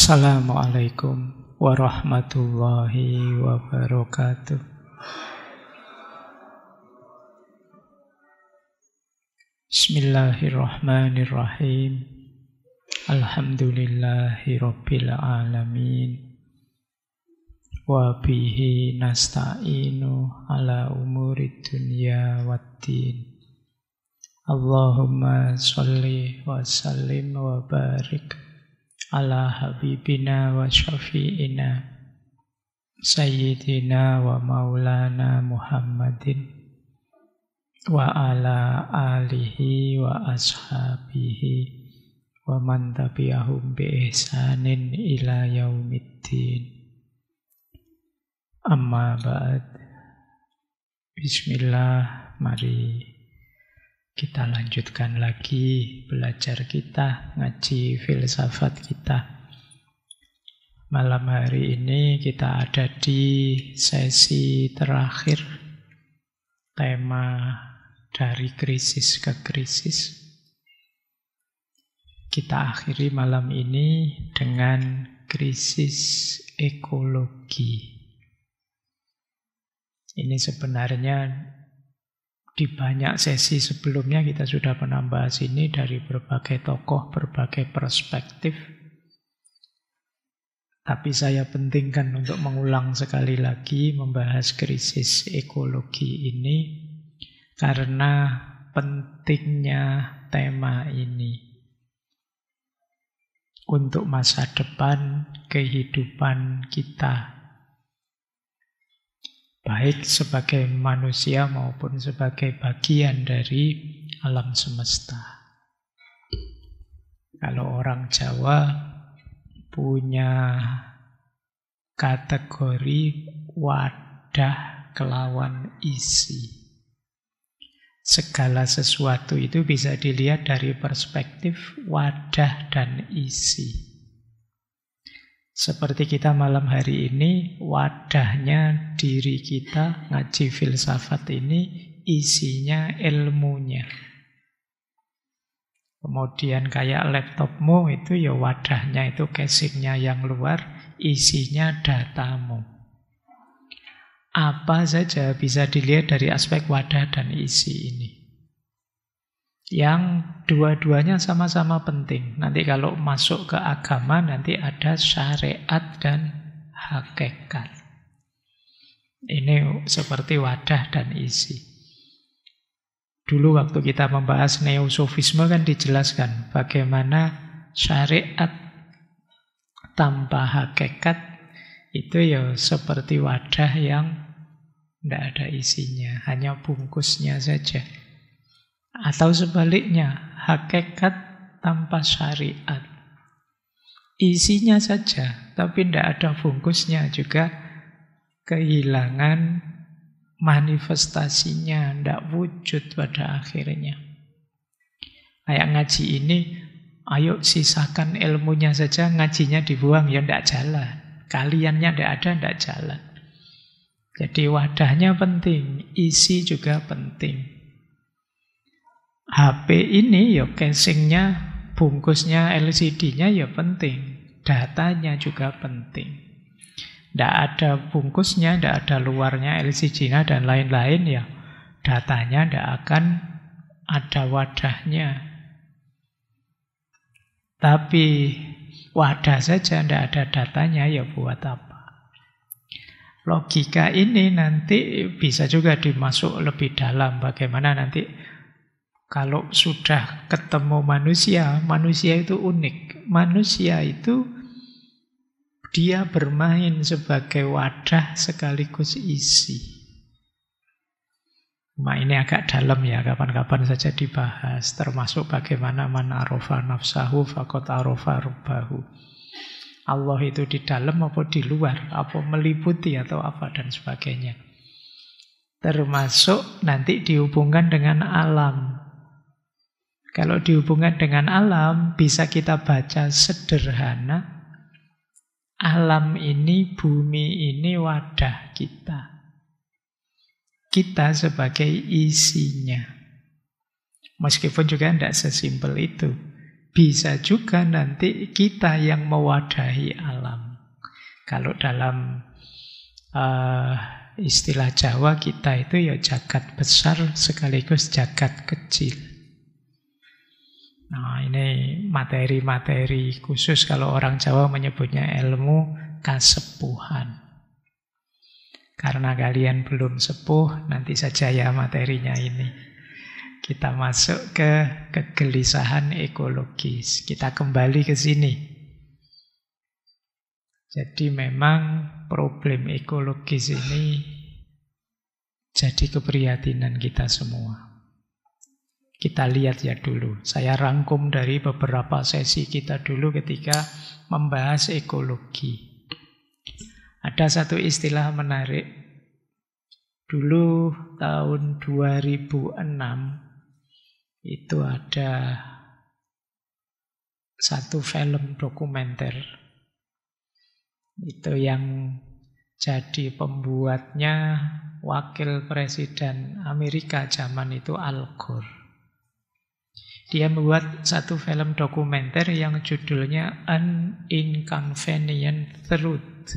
Assalamualaikum warahmatullahi wabarakatuh. Bismillahirrahmanirrahim. Alhamdulillahi rabbil alamin. Wa bihi nasta'inu ala umurid dunya waddin. Allahumma sholli wa sallim wa barik ala habibina wa syafi'ina sayyidina wa maulana Muhammadin wa ala alihi wa ashabihi wa man tabi'ahum bi ihsanin ila yaumiddin. Amma ba'd. Bismillah, mari kita lanjutkan lagi belajar kita, ngaji filsafat kita. Malam hari ini kita ada di sesi terakhir, tema dari krisis ke krisis. Kita akhiri malam ini dengan krisis ekologi. Ini sebenarnya di banyak sesi sebelumnya kita sudah pernah bahas ini dari berbagai tokoh, berbagai perspektif. Tapi saya pentingkan untuk mengulang sekali lagi membahas krisis ekologi ini karena pentingnya tema ini untuk masa depan kehidupan kita, baik sebagai manusia maupun sebagai bagian dari alam semesta. Kalau orang Jawa punya kategori wadah kelawan isi. Segala sesuatu itu bisa dilihat dari perspektif wadah dan isi. Seperti kita malam hari ini, wadahnya diri kita, ngaji filsafat ini, isinya ilmunya. Kemudian kayak laptopmu itu ya wadahnya itu casingnya yang luar, isinya datamu. Apa saja bisa dilihat dari aspek wadah dan isi ini. Yang dua-duanya sama-sama penting. Nanti kalau masuk ke agama, nanti ada syariat dan hakikat. Ini seperti wadah dan isi. Dulu waktu kita membahas neosofisme kan dijelaskan bagaimana syariat tanpa hakikat itu ya seperti wadah yang tidak ada isinya, hanya bungkusnya saja. Atau sebaliknya, hakikat tanpa syariat. Isinya saja, tapi tidak ada bungkusnya, juga kehilangan manifestasinya, tidak wujud pada akhirnya. Kayak ngaji ini, ayo sisakan ilmunya saja, ngajinya dibuang, ya tidak jalan. Kaliannya tidak ada, tidak jalan. Jadi wadahnya penting, isi juga penting. HP ini ya casingnya, bungkusnya, LCD-nya ya penting. Datanya juga penting. Tidak ada bungkusnya, tidak ada luarnya, LCD-nya dan lain-lain ya. Datanya tidak akan ada wadahnya. Tapi wadah saja tidak ada datanya ya buat apa? Logika ini nanti bisa juga dimasuk lebih dalam. Bagaimana nanti kalau sudah ketemu manusia, manusia itu unik. Manusia itu dia bermain sebagai wadah sekaligus isi. Nah, ini agak dalam ya, kapan-kapan saja dibahas. Termasuk bagaimana man arofa nafsahu faqad arofa rabbahu. Allah itu di dalam apa di luar, apa meliputi atau apa dan sebagainya. Termasuk nanti dihubungkan dengan alam. Kalau dihubungkan dengan alam, bisa kita baca sederhana. Alam ini, bumi ini wadah kita. Kita sebagai isinya. Meskipun juga tidak sesimpel itu. bisa juga nanti kita yang mewadahi alam. Kalau dalam istilah Jawa kita itu ya jagat besar sekaligus jagat kecil. Nah, ini materi-materi khusus kalau orang Jawa menyebutnya ilmu kasepuhan. Karena kalian belum sepuh, nanti saja ya materinya ini. Kita masuk ke kegelisahan ekologis. Kita kembali ke sini. Jadi memang problem ekologis ini jadi keprihatinan kita semua. Kita lihat ya dulu. Saya rangkum dari beberapa sesi kita dulu ketika membahas ekologi. Ada satu istilah menarik. Dulu tahun 2006 itu ada satu film dokumenter. Itu yang jadi pembuatnya wakil presiden Amerika zaman itu Al Gore. Dia membuat satu film dokumenter yang judulnya An Inconvenient Truth.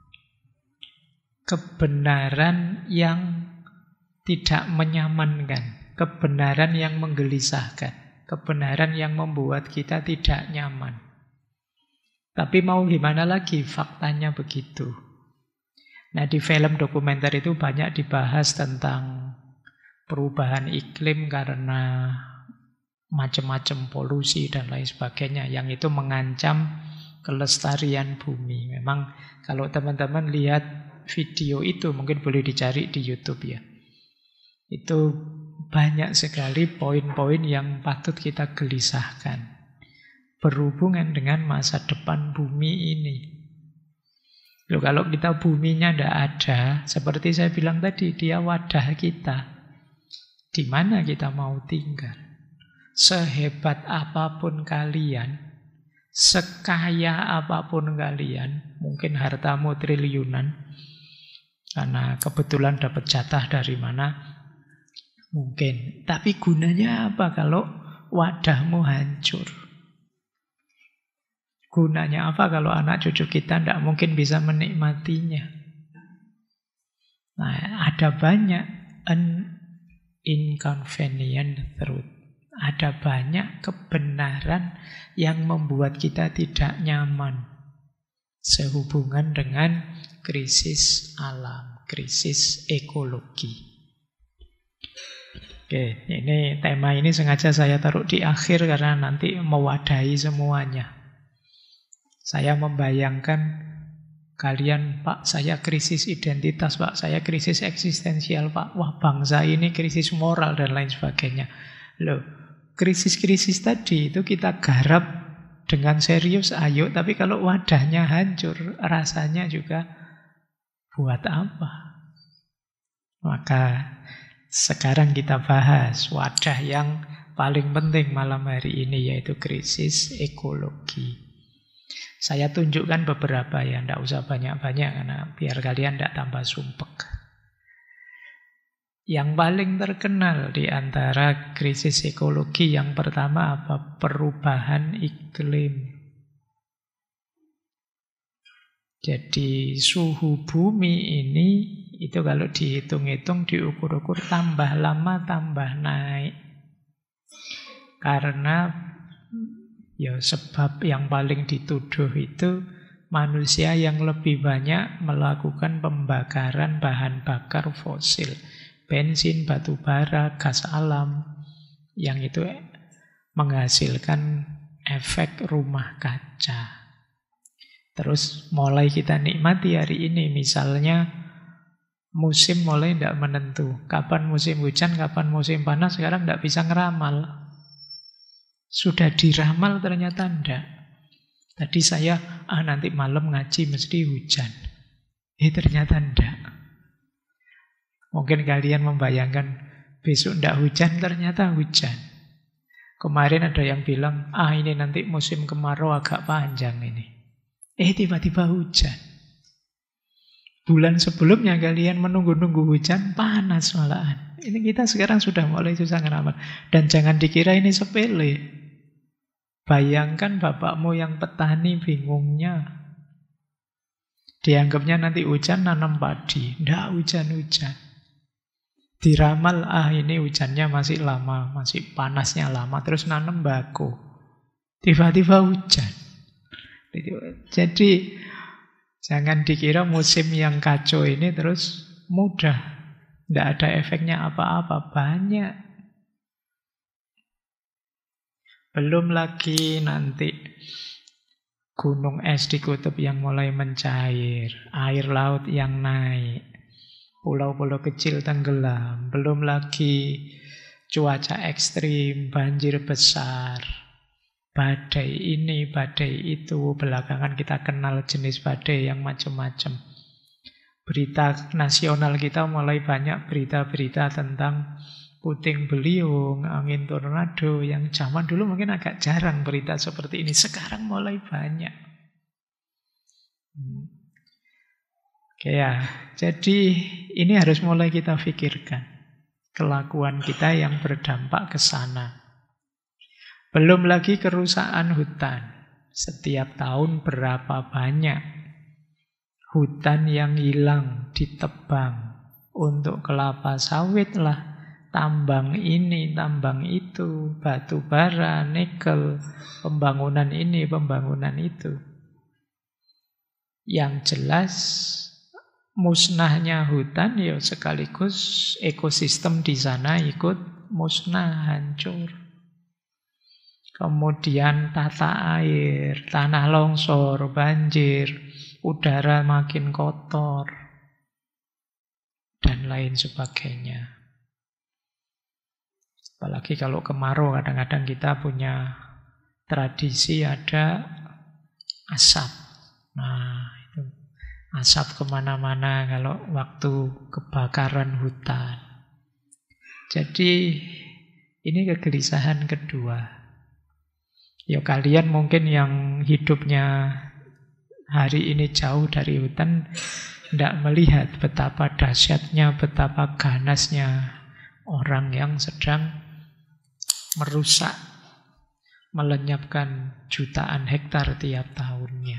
Kebenaran yang tidak menyamankan. Kebenaran yang menggelisahkan. Kebenaran yang membuat kita tidak nyaman. Tapi mau gimana lagi, faktanya begitu. Nah, di film dokumenter itu banyak dibahas tentang perubahan iklim karena macam-macam polusi dan lain sebagainya. Yang itu mengancam kelestarian bumi. Memang kalau teman-teman lihat video itu, mungkin boleh dicari di YouTube ya. Itu banyak sekali poin-poin yang patut kita gelisahkan berhubungan dengan masa depan bumi ini. Loh, kalau kita buminya tidak ada, seperti saya bilang tadi, dia wadah kita. Di mana kita mau tinggal? Sehebat apapun kalian, sekaya apapun kalian, mungkin hartamu triliunan, karena kebetulan dapat jatah dari mana, mungkin. Tapi gunanya apa kalau wadahmu hancur? Gunanya apa kalau anak cucu kita tidak mungkin bisa menikmatinya? Nah, ada banyak inconvenient truth. Ada banyak kebenaran yang membuat kita tidak nyaman sehubungan dengan krisis alam, krisis ekologi. Oke, ini tema ini sengaja saya taruh di akhir karena nanti mewadahi semuanya. Saya membayangkan kalian, Pak, saya krisis identitas, Pak, saya krisis eksistensial, Pak. Wah, bangsa ini krisis moral dan lain sebagainya. Loh, krisis-krisis tadi itu kita garap dengan serius, ayo. Tapi kalau wadahnya hancur, rasanya juga buat apa? Maka sekarang kita bahas wadah yang paling penting malam hari ini, yaitu krisis ekologi. Saya tunjukkan beberapa ya, tidak usah banyak-banyak karena biar kalian tidak tambah sumpek. Yang paling terkenal di antara krisis ekologi yang pertama apa? Perubahan iklim. Jadi suhu bumi ini itu kalau dihitung-hitung, diukur-ukur tambah lama tambah naik. Karena ya sebab yang paling dituduh itu manusia yang lebih banyak melakukan pembakaran bahan bakar fosil. Bensin, batu bara, gas alam, yang itu menghasilkan efek rumah kaca. Terus mulai kita nikmati hari ini, misalnya musim mulai tidak menentu. Kapan musim hujan, kapan musim panas, sekarang tidak bisa ngeramal. Sudah diramal ternyata tidak. Tadi saya, nanti malam ngaji mesti hujan. Ternyata tidak. Mungkin kalian membayangkan besok tidak hujan, ternyata hujan. Kemarin ada yang bilang, ini nanti musim kemarau agak panjang ini. Tiba-tiba hujan. Bulan sebelumnya kalian menunggu-nunggu hujan, panas malahan. Ini kita sekarang sudah mulai susah ngeramal. Dan jangan dikira ini sepele. Bayangkan bapakmu yang petani bingungnya. Dianggapnya nanti hujan nanam padi. Nggak hujan-hujan. Diramal, ini hujannya masih lama, masih panasnya lama, terus nanam bako. Tiba-tiba hujan. Jadi jangan dikira musim yang kacau ini terus mudah. Tidak ada efeknya apa-apa. Banyak. Belum lagi nanti gunung es di kutub yang mulai mencair. Air laut yang naik. Pulau-pulau kecil tenggelam. Belum lagi cuaca ekstrim, banjir besar. Badai ini, badai itu. Belakangan kita kenal jenis badai yang macam-macam. Berita nasional kita mulai banyak berita-berita tentang puting beliung, angin tornado, yang zaman dulu mungkin agak jarang berita seperti ini. Sekarang mulai banyak. Oke ya, jadi ini harus mulai kita pikirkan. Kelakuan kita yang berdampak ke sana. Belum lagi kerusakan hutan. Setiap tahun berapa banyak hutan yang hilang, ditebang. Untuk kelapa sawit lah, tambang ini, tambang itu, batu bara, nikel, pembangunan ini, pembangunan itu. Yang jelas musnahnya hutan ya sekaligus ekosistem di sana ikut musnah, hancur. Kemudian tata air, tanah longsor, banjir, udara makin kotor, dan lain sebagainya. Apalagi kalau kemarau, kadang-kadang kita punya tradisi ada asap. Nah, itu asap kemana-mana kalau waktu kebakaran hutan. Jadi ini kegelisahan kedua. Ya kalian mungkin yang hidupnya hari ini jauh dari hutan tidak melihat betapa dahsyatnya, betapa ganasnya orang yang sedang merusak, melenyapkan jutaan hektar tiap tahunnya.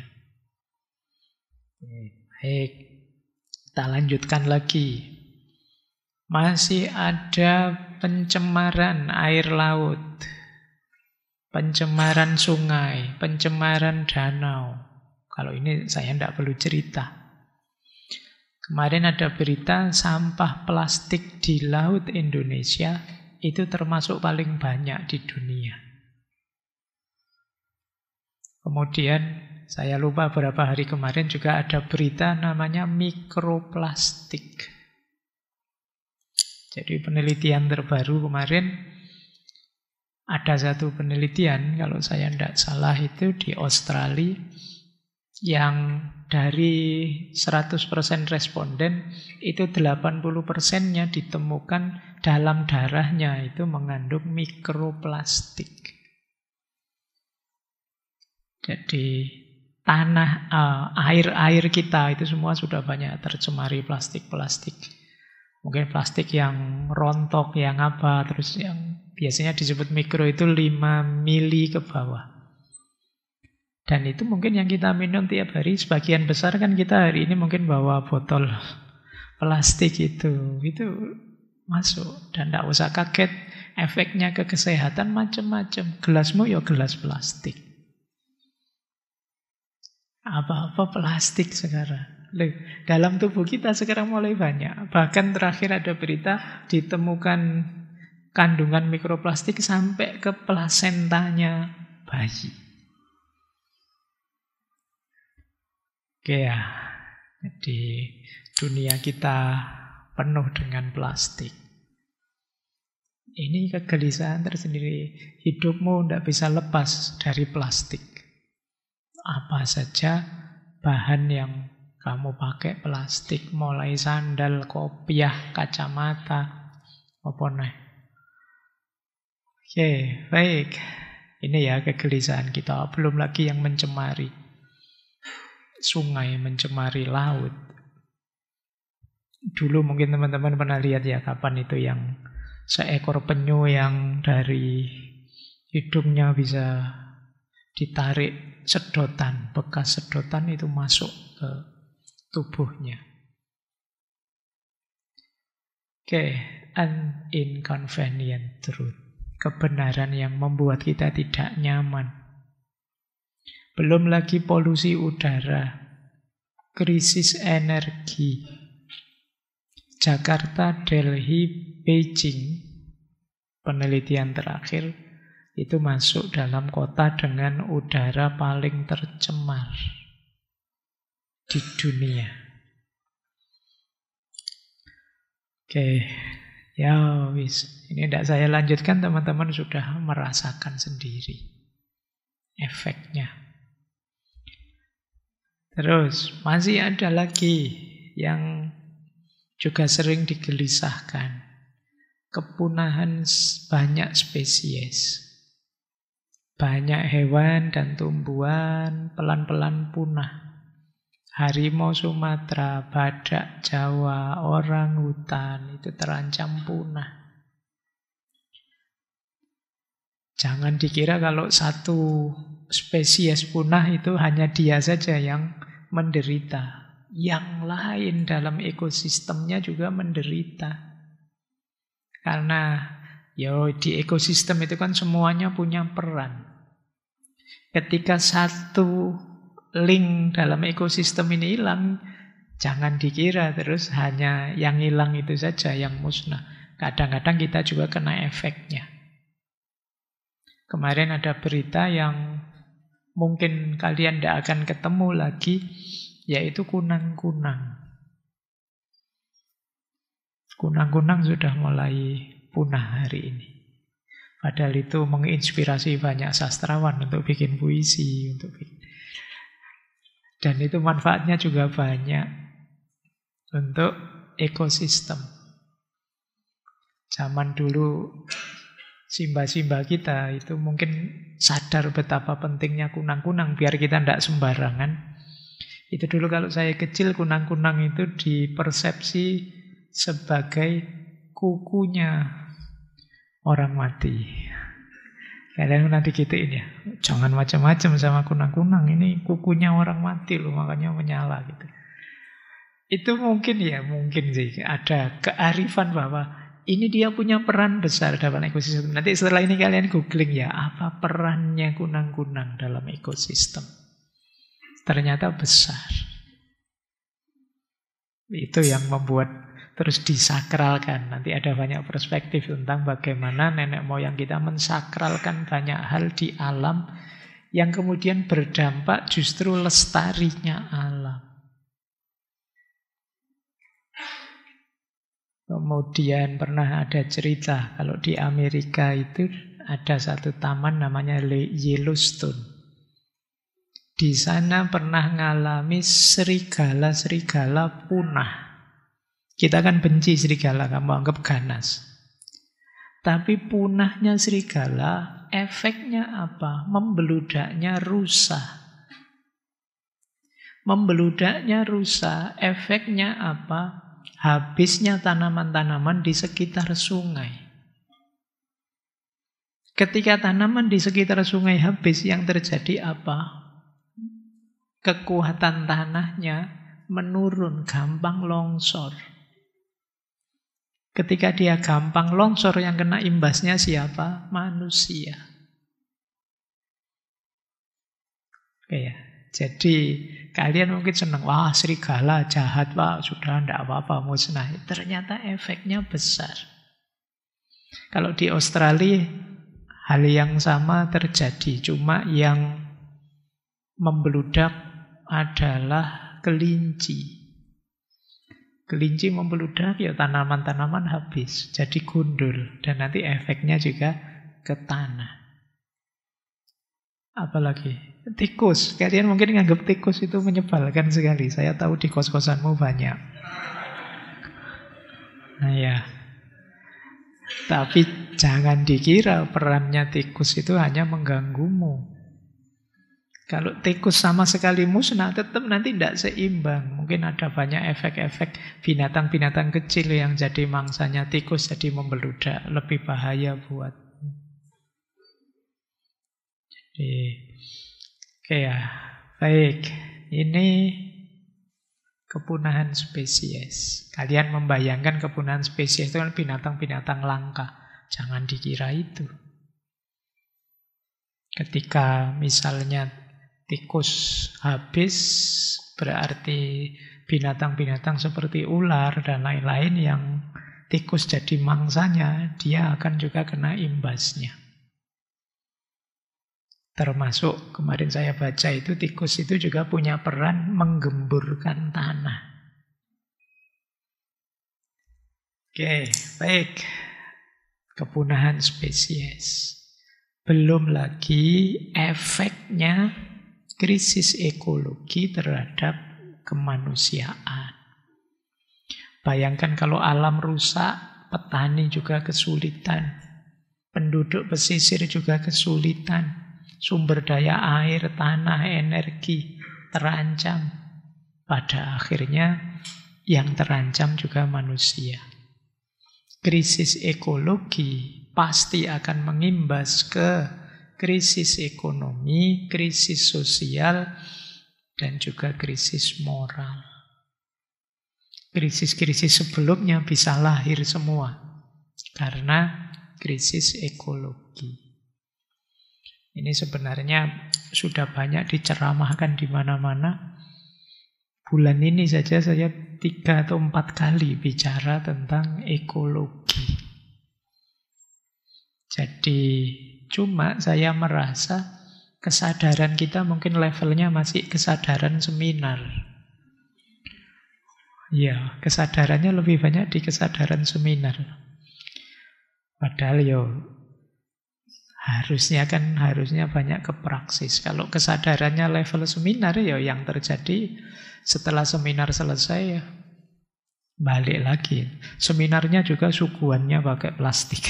Baik, kita lanjutkan lagi. Masih ada pencemaran air laut, pencemaran sungai, pencemaran danau. Kalau ini saya tidak perlu cerita. Kemarin ada berita sampah plastik di laut Indonesia itu termasuk paling banyak di dunia. Kemudian saya lupa beberapa hari kemarin juga ada berita namanya mikroplastik. Jadi penelitian terbaru kemarin, ada satu penelitian, kalau saya tidak salah itu di Australia, yang dari 100% responden, itu 80%-nya ditemukan dalam darahnya itu mengandung mikroplastik. Jadi tanah, air-air kita itu semua sudah banyak tercemari plastik-plastik. Mungkin plastik yang rontok, yang apa, terus yang biasanya disebut mikro itu 5 mili ke bawah. Dan itu mungkin yang kita minum tiap hari, sebagian besar kan kita hari ini mungkin bawa botol plastik itu masuk. Dan tidak usah kaget, efeknya ke kesehatan macam-macam. Gelasmu ya gelas plastik. Apa-apa plastik sekarang. Loh, dalam tubuh kita sekarang mulai banyak. Bahkan terakhir ada berita ditemukan kandungan mikroplastik sampai ke plasentanya bayi. Oke ya, jadi dunia kita penuh dengan plastik. Ini kegelisahan tersendiri. Hidupmu tidak bisa lepas dari plastik. Apa saja bahan yang kamu pakai plastik, mulai sandal, kopiah, kacamata, apa nih. Oke, baik. Ini ya kegelisahan kita. Belum lagi yang mencemari sungai, mencemari laut. Dulu mungkin teman-teman pernah lihat ya, kapan itu yang seekor penyu yang dari hidungnya bisa ditarik sedotan, bekas sedotan itu masuk ke tubuhnya. Oke, an inconvenient truth. Kebenaran yang membuat kita tidak nyaman. Belum lagi polusi udara, krisis energi. Jakarta, Delhi, Beijing, penelitian terakhir, itu masuk dalam kota dengan udara paling tercemar di dunia. Oke, ya wis. Ini tidak saya lanjutkan, teman-teman sudah merasakan sendiri efeknya. Terus, masih ada lagi yang juga sering digelisahkan. Kepunahan banyak spesies. Banyak hewan dan tumbuhan pelan-pelan punah. Harimau Sumatera, badak Jawa, orang hutan itu terancam punah. Jangan dikira kalau satu spesies punah itu hanya dia saja yang menderita. Yang lain dalam ekosistemnya juga menderita. Karena di ekosistem itu kan semuanya punya peran. Ketika satu link dalam ekosistem ini hilang, jangan dikira terus hanya yang hilang itu saja yang musnah. Kadang-kadang kita juga kena efeknya. Kemarin ada berita yang mungkin kalian tidak akan ketemu lagi, yaitu kunang-kunang. Kunang-kunang sudah mulai punah hari ini. Padahal itu menginspirasi banyak sastrawan untuk bikin puisi, dan itu manfaatnya juga banyak untuk ekosistem. Zaman dulu Simba-simba kita itu mungkin sadar betapa pentingnya kunang-kunang biar kita tidak sembarangan. Itu dulu kalau saya kecil, kunang-kunang itu dipersepsi sebagai kukunya orang mati. Kalian nanti gituin ya, jangan macam-macam sama kunang-kunang, ini kukunya orang mati loh, makanya menyala gitu. Itu mungkin sih ada kearifan bahwa ini dia punya peran besar dalam ekosistem. Nanti setelah ini kalian googling ya, apa perannya kunang-kunang dalam ekosistem. Ternyata besar. Itu yang membuat terus disakralkan. Nanti ada banyak perspektif tentang bagaimana nenek moyang kita mensakralkan banyak hal di alam yang kemudian berdampak justru lestarinya alam. Kemudian pernah ada cerita kalau di Amerika itu ada satu taman namanya Yellowstone. Di sana pernah ngalami serigala-serigala punah. Kita kan benci serigala, kamu anggap ganas. Tapi punahnya serigala, efeknya apa? Membeludaknya rusa. Membeludaknya rusa, efeknya apa? Habisnya tanaman-tanaman di sekitar sungai. Ketika tanaman di sekitar sungai habis, yang terjadi apa? Kekuatan tanahnya menurun, gampang longsor. Ketika dia gampang longsor, yang kena imbasnya siapa? Manusia. Oke ya. Jadi kalian mungkin senang, wah serigala jahat pak, sudah tidak apa-apa musnah. Ternyata efeknya besar. Kalau di Australia hal yang sama terjadi, cuma yang membeludak adalah kelinci. Kelinci membeludak, ya tanaman-tanaman habis, jadi gundul, dan nanti efeknya juga ke tanah. Apalagi tikus. Kalian mungkin nganggap tikus itu menyebalkan sekali. Saya tahu di kos-kosanmu banyak. Nah ya. Tapi jangan dikira perannya tikus itu hanya mengganggumu. Kalau tikus sama sekali musnah, tetap nanti tidak seimbang. Mungkin ada banyak efek-efek binatang-binatang kecil yang jadi mangsanya tikus, jadi membeludak. Lebih bahaya buat. Jadi Oke ya, baik. Ini kepunahan spesies. Kalian membayangkan kepunahan spesies itu kan binatang-binatang langka. Jangan dikira itu. Ketika misalnya tikus habis, berarti binatang-binatang seperti ular dan lain-lain yang tikus jadi mangsanya, dia akan juga kena imbasnya. Termasuk kemarin saya baca itu tikus itu juga punya peran menggemburkan tanah. Oke, baik. Kepunahan spesies. Belum lagi efeknya krisis ekologi terhadap kemanusiaan. Bayangkan kalau alam rusak, petani juga kesulitan. Penduduk pesisir juga kesulitan. Sumber daya air, tanah, energi terancam. Pada akhirnya yang terancam juga manusia. Krisis ekologi pasti akan mengimbas ke krisis ekonomi, krisis sosial, dan juga krisis moral. Krisis-krisis sebelumnya bisa lahir semua karena krisis ekologi. Ini sebenarnya sudah banyak diceramahkan di mana-mana. Bulan ini saja saya 3 atau 4 kali bicara tentang ekologi. Jadi cuma saya merasa kesadaran kita mungkin levelnya masih kesadaran seminar. Ya, kesadarannya lebih banyak di kesadaran seminar. Padahal harusnya banyak ke praksis. Kalau kesadarannya level seminar yang terjadi setelah seminar selesai balik lagi. Seminarnya juga suguhannya pakai plastik.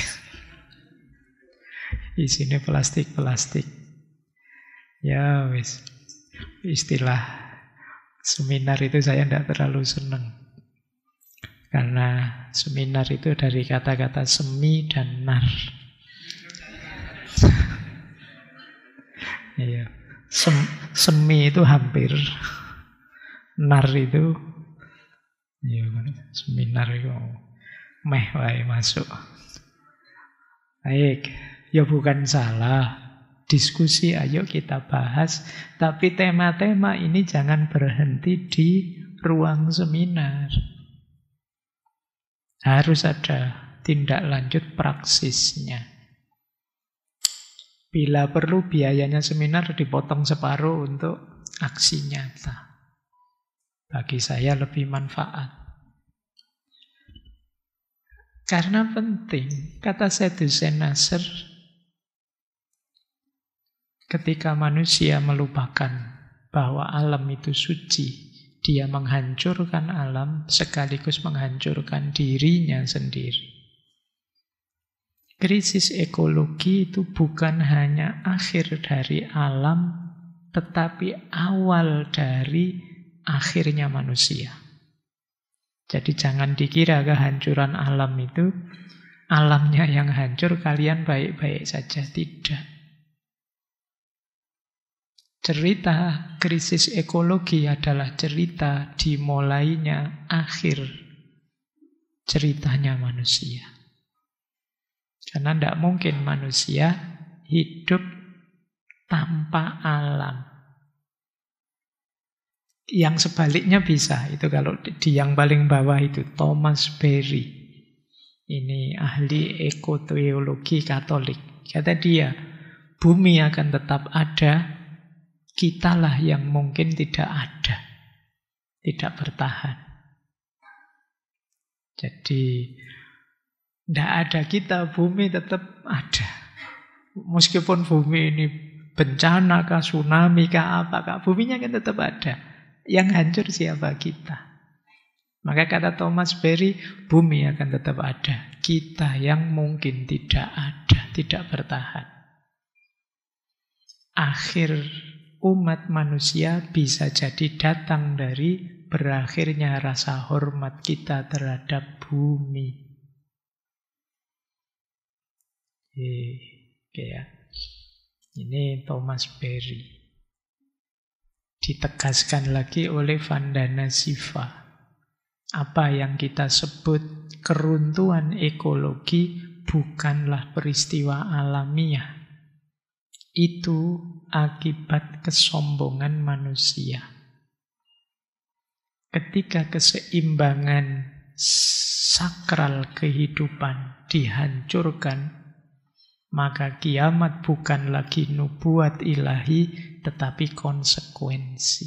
Isinya plastik. Ya wis. Istilah seminar itu saya tidak terlalu senang. Karena seminar itu dari kata-kata semi dan nar. Iya. Semi itu hampir. Nar itu seminar itu meh wae masuk. Baik, bukan salah. Diskusi ayo kita bahas, tapi tema-tema ini jangan berhenti di ruang seminar. Harus ada tindak lanjut praksisnya. Bila perlu biayanya seminar dipotong separuh untuk aksi nyata. Bagi saya lebih manfaat. Karena penting, kata Syed Hussein Nasr, ketika manusia melupakan bahwa alam itu suci, dia menghancurkan alam sekaligus menghancurkan dirinya sendiri. Krisis ekologi itu bukan hanya akhir dari alam, tetapi awal dari akhirnya manusia. Jadi jangan dikira kehancuran alam itu alamnya yang hancur, kalian baik-baik saja. Tidak. Cerita krisis ekologi adalah cerita dimulainya akhir ceritanya manusia. Karena tidak mungkin manusia hidup tanpa alam. Yang sebaliknya bisa. Itu kalau di yang paling bawah itu Thomas Berry. Ini ahli ekoteologi Katolik. Kata dia, bumi akan tetap ada, kitalah yang mungkin tidak ada. Tidak bertahan. Jadi tidak ada kita, bumi tetap ada. Meskipun bumi ini bencana kah, tsunami kah, apakah, buminya kan tetap ada. Yang hancur siapa? Kita. Maka kata Thomas Berry, bumi akan tetap ada. Kita yang mungkin tidak ada, tidak bertahan. Akhir umat manusia bisa jadi datang dari berakhirnya rasa hormat kita terhadap bumi. Oke ya. Ini Thomas Berry. Ditegaskan lagi oleh Vandana Shiva. Apa yang kita sebut keruntuhan ekologi bukanlah peristiwa alamiah. Itu akibat kesombongan manusia. Ketika keseimbangan sakral kehidupan dihancurkan, maka kiamat bukan lagi nubuat ilahi, tetapi konsekuensi.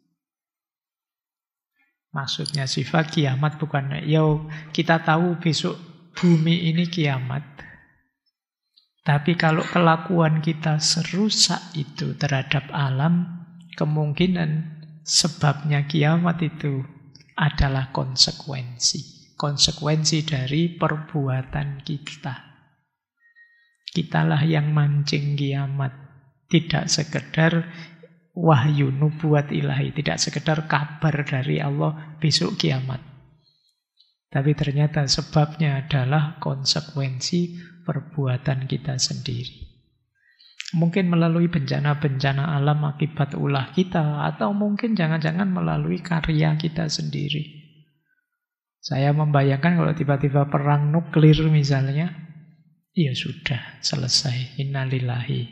Maksudnya sifat kiamat bukan, kita tahu besok bumi ini kiamat. Tapi kalau kelakuan kita serusak itu terhadap alam, kemungkinan sebabnya kiamat itu adalah konsekuensi. Konsekuensi dari perbuatan kita. Kitalah yang mancing kiamat. Tidak sekedar wahyu nubuat ilahi. Tidak sekedar kabar dari Allah besok kiamat. Tapi ternyata sebabnya adalah konsekuensi perbuatan kita sendiri. Mungkin melalui bencana-bencana alam akibat ulah kita. Atau mungkin jangan-jangan melalui karya kita sendiri. Saya membayangkan kalau tiba-tiba perang nuklir misalnya, ya sudah, selesai. Innalillahi.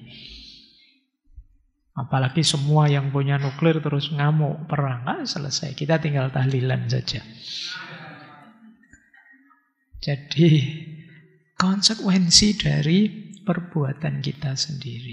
Apalagi semua yang punya nuklir terus ngamuk perang. Selesai. Kita tinggal tahlilan saja. Jadi, konsekuensi dari perbuatan kita sendiri.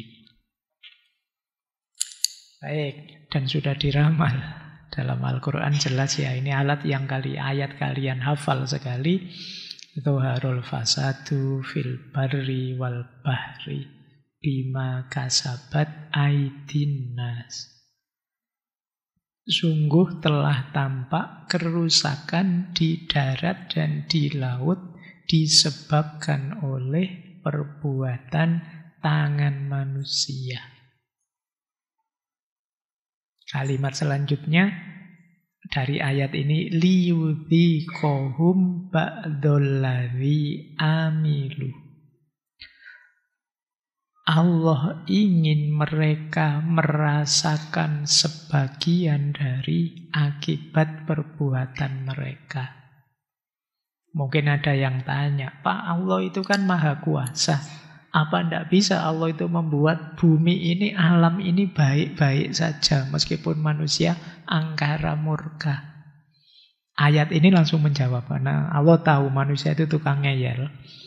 Baik, dan sudah diramal. Dalam Al-Quran jelas ya, ini ayat kalian hafal sekali. Zuharul fasadu fil barri wal bahri bima kasabat aydin nas. Sungguh telah tampak kerusakan di darat dan di laut disebabkan oleh perbuatan tangan manusia. Kalimat selanjutnya dari ayat ini, liyudhiqahum ba'dalladzi amilu. Allah ingin mereka merasakan sebagian dari akibat perbuatan mereka. Mungkin ada yang tanya, Pak, Allah itu kan maha kuasa. Apa tidak bisa Allah itu membuat bumi ini, alam ini baik-baik saja meskipun manusia angkara murka? Ayat ini langsung menjawab, karena Allah tahu manusia itu tukang ngeyel.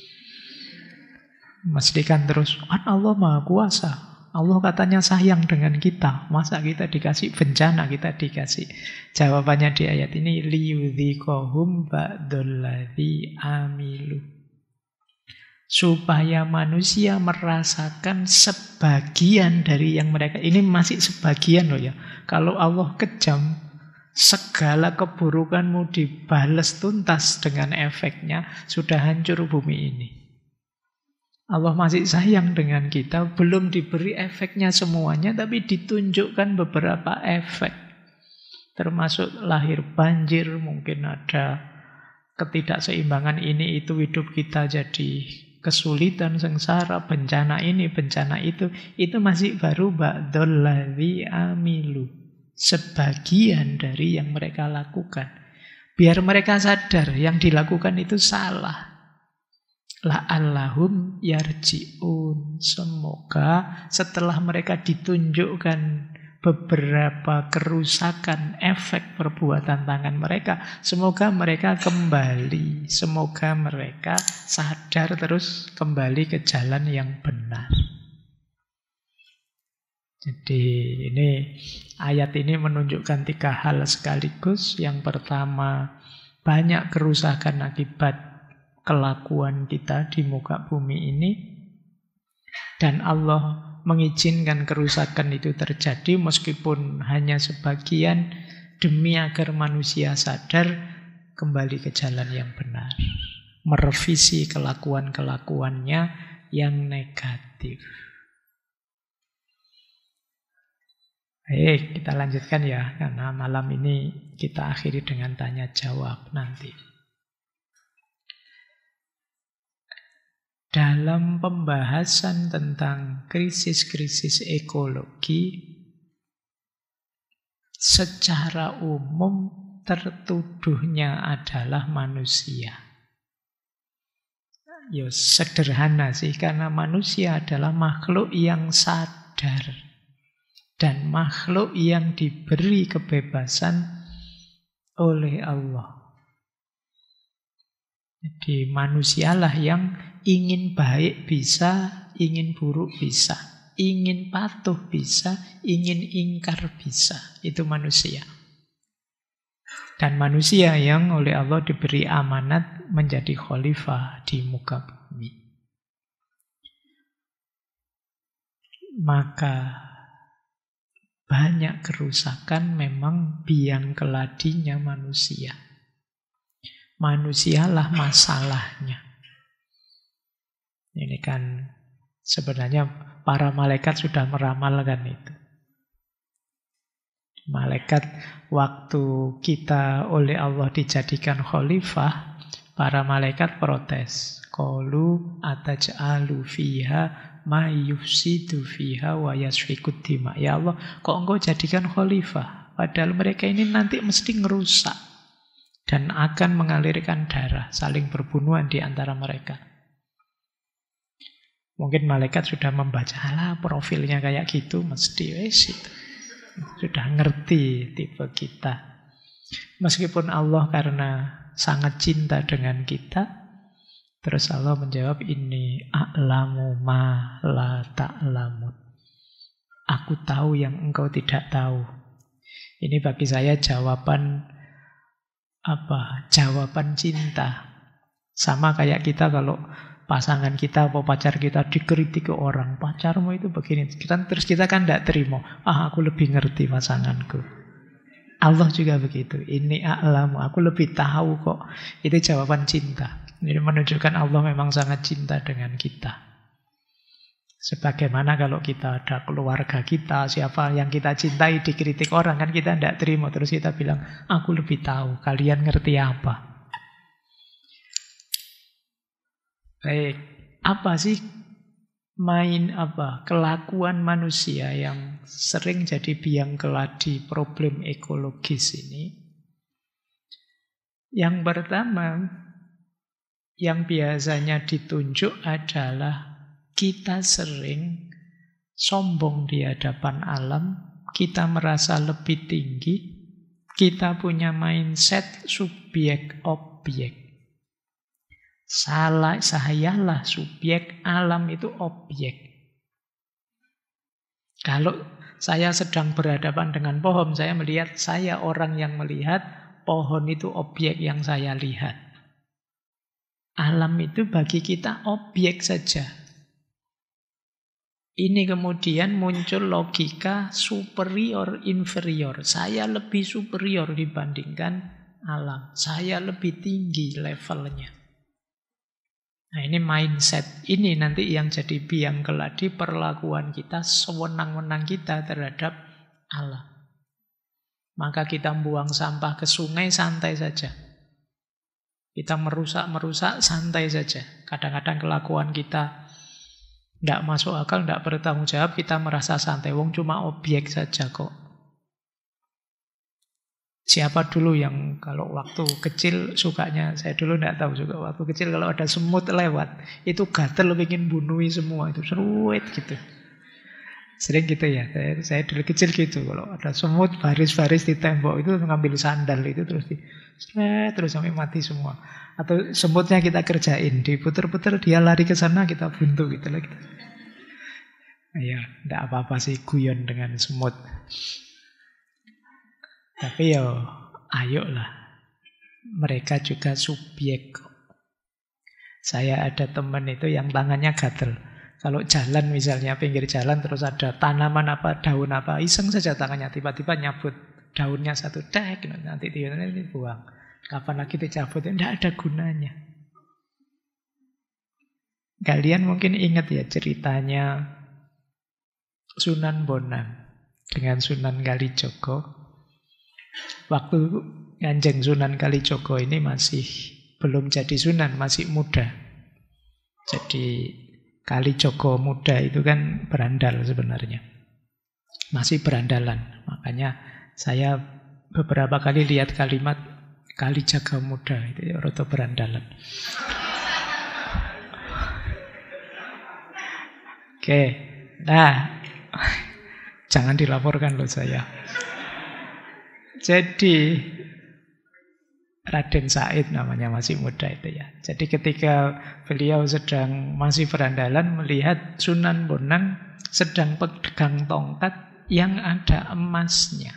Mestikan terus, kan Allah maha kuasa. Allah katanya sayang dengan kita. Masa kita dikasih bencana, kita dikasih. Jawabannya di ayat ini, liyudhiqahum ba'dalladzi amilu. Supaya manusia merasakan sebagian dari yang mereka. Ini masih sebagian loh ya. Kalau Allah kejam, segala keburukanmu dibalas tuntas dengan efeknya, sudah hancur bumi ini. Allah masih sayang dengan kita, belum diberi efeknya semuanya, tapi ditunjukkan beberapa efek. Termasuk lahir banjir, mungkin ada ketidakseimbangan ini itu, hidup kita jadi kesulitan, sengsara, bencana ini, bencana itu masih baru ba'dalladzi amilu. Sebagian dari yang mereka lakukan. Biar mereka sadar yang dilakukan itu salah. La'allahum yarji'un. Semoga setelah mereka ditunjukkan beberapa kerusakan efek perbuatan tangan mereka, semoga mereka kembali, semoga mereka sadar terus kembali ke jalan yang benar. Jadi ini ayat ini menunjukkan 3 hal sekaligus. Yang pertama, banyak kerusakan akibat kelakuan kita di muka bumi ini, dan Allah mengizinkan kerusakan itu terjadi meskipun hanya sebagian, demi agar manusia sadar kembali ke jalan yang benar, merevisi kelakuan-kelakuannya yang negatif. Baik, kita lanjutkan ya, karena malam ini kita akhiri dengan tanya jawab nanti. Dalam pembahasan tentang krisis-krisis ekologi, secara umum tertuduhnya adalah manusia. Ya sederhana sih, karena manusia adalah makhluk yang sadar dan makhluk yang diberi kebebasan oleh Allah. Jadi manusialah yang ingin baik bisa, ingin buruk bisa, ingin patuh bisa, ingin ingkar bisa. Itu manusia. Dan manusia yang oleh Allah diberi amanat menjadi khalifah di muka bumi. Maka banyak kerusakan memang biang keladinya manusia. Manusialah masalahnya. Ini kan sebenarnya para malaikat sudah meramalkan itu. Malaikat waktu kita oleh Allah dijadikan khalifah, para malaikat protes. Qalu ataj'alu fiha ma yufsidu fiha wa yasfikud dima. Ya Allah, kok engkau jadikan khalifah? Padahal mereka ini nanti mesti ngerusak dan akan mengalirkan darah, saling berbunuhan di antara mereka. Mungkin malaikat sudah membaca, alah profilnya kayak gitu, mesti wes itu. Sudah ngerti tipe kita. Meskipun Allah karena sangat cinta dengan kita, terus Allah menjawab, ini a'lamu ma la ta'lamun. Aku tahu yang engkau tidak tahu. Ini bagi saya jawaban jawaban cinta. Sama kayak kita kalau pasangan kita atau pacar kita dikritik ke orang, pacarmu itu begini, terus kita kan tidak terima. Aku lebih ngerti pasanganku. Allah juga begitu. Ini a'lamu, aku lebih tahu kok. Itu jawaban cinta. Ini menunjukkan Allah memang sangat cinta dengan kita. Sebagaimana kalau kita ada keluarga kita, siapa yang kita cintai dikritik orang, kan kita tidak terima. Terus kita bilang, aku lebih tahu, kalian ngerti apa. Baik, apa sih kelakuan manusia yang sering jadi biang keladi problem ekologis ini? Yang pertama, yang biasanya ditunjuk adalah kita sering sombong di hadapan alam, kita merasa lebih tinggi, kita punya mindset subjek-objek. Sayalah subjek, alam itu objek. Kalau saya sedang berhadapan dengan pohon, saya melihat saya orang yang melihat, pohon itu objek yang saya lihat. Alam itu bagi kita objek saja. Ini kemudian muncul logika superior inferior. Saya lebih superior dibandingkan alam. Saya lebih tinggi levelnya. Nah, ini mindset. Ini nanti yang jadi biang keladi perlakuan kita, sewenang-wenang kita terhadap alam. Maka kita buang sampah ke sungai, santai saja. Kita merusak-merusak, santai saja. Kadang-kadang kelakuan kita tidak masuk akal, tidak bertanggung jawab, kita merasa santai. Wong cuma objek saja kok. Siapa dulu yang kalau waktu kecil sukanya, saya dulu tidak tahu juga. Waktu kecil kalau ada semut lewat, itu gatel ingin bunuhi semua. Itu seruit gitu. Sering gitu ya. Saya dulu kecil gitu. Kalau ada semut baris-baris di tembok itu ngambil sandal itu terus sampai mati semua. Atau semutnya kita kerjain, diputer-puter dia lari ke sana, kita buntu gitu lah. Ya, tidak apa-apa sih guyon dengan semut. Tapi ayolah, mereka juga subjek. Saya ada teman itu yang tangannya gatel. Kalau jalan misalnya pinggir jalan terus ada tanaman apa, daun apa, iseng saja tangannya tiba-tiba nyabut daunnya satu tek, nanti buang. Kapan lagi dicabut? Tidak ada gunanya. Kalian mungkin ingat ya ceritanya Sunan Bonang dengan Sunan Kalijogo. Waktu Kanjeng Sunan Kalijogo ini masih belum jadi sunan, masih muda. Jadi Kalijogo muda itu kan berandal sebenarnya. Masih berandalan. Makanya Saya beberapa kali lihat kalimat Kali Jaga Muda, itu rada berandalan. Oke, nah, jangan dilaporkan loh saya. Jadi, Raden Said namanya, masih muda itu ya. Jadi ketika beliau sedang masih berandalan melihat Sunan Bonang sedang pegang tongkat yang ada emasnya.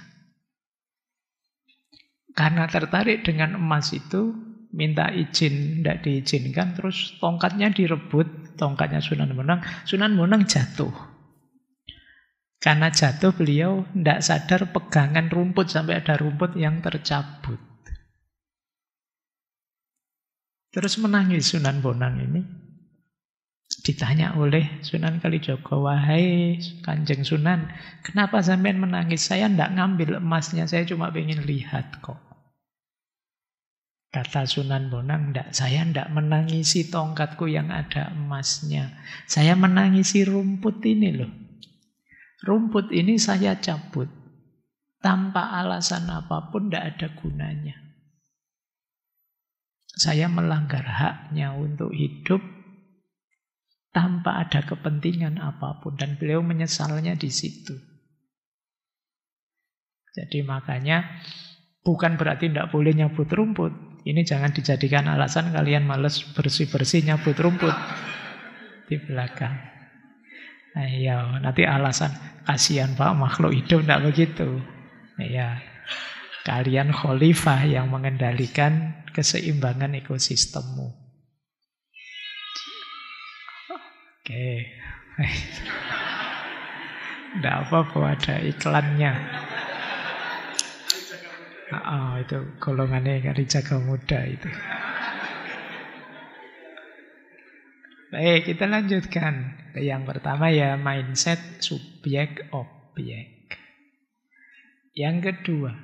Karena tertarik dengan emas itu, minta izin, tidak diizinkan, terus tongkatnya direbut, tongkatnya Sunan Bonang jatuh. Karena jatuh beliau tidak sadar pegangan rumput, sampai ada rumput yang tercabut. Terus menangis Sunan Bonang ini. Ditanya oleh Sunan Kalijaga, "Wahai Kanjeng Sunan, kenapa sampean menangis? Saya tidak ngambil emasnya, saya cuma pengen lihat kok." Kata Sunan Bonang, saya tidak menangisi tongkatku yang ada emasnya. Saya menangisi rumput ini loh. Rumput ini saya cabut. Tanpa alasan apapun tidak ada gunanya. Saya melanggar haknya untuk hidup tanpa ada kepentingan apapun. Dan beliau menyesalnya di situ. Jadi makanya bukan berarti tidak boleh nyabut rumput. Ini jangan dijadikan alasan kalian males bersih-bersih nyabut rumput di belakang. Nah, ya, nanti alasan kasihan Pak makhluk hidup, tidak begitu. Nah, ya, kalian khalifah yang mengendalikan keseimbangan ekosistemmu. Oke. Tidak apa-apa, ada iklannya. Itu golongannya Kali Jaga Muda itu. Baik, kita lanjutkan. Yang pertama ya mindset subjek objek. Yang kedua,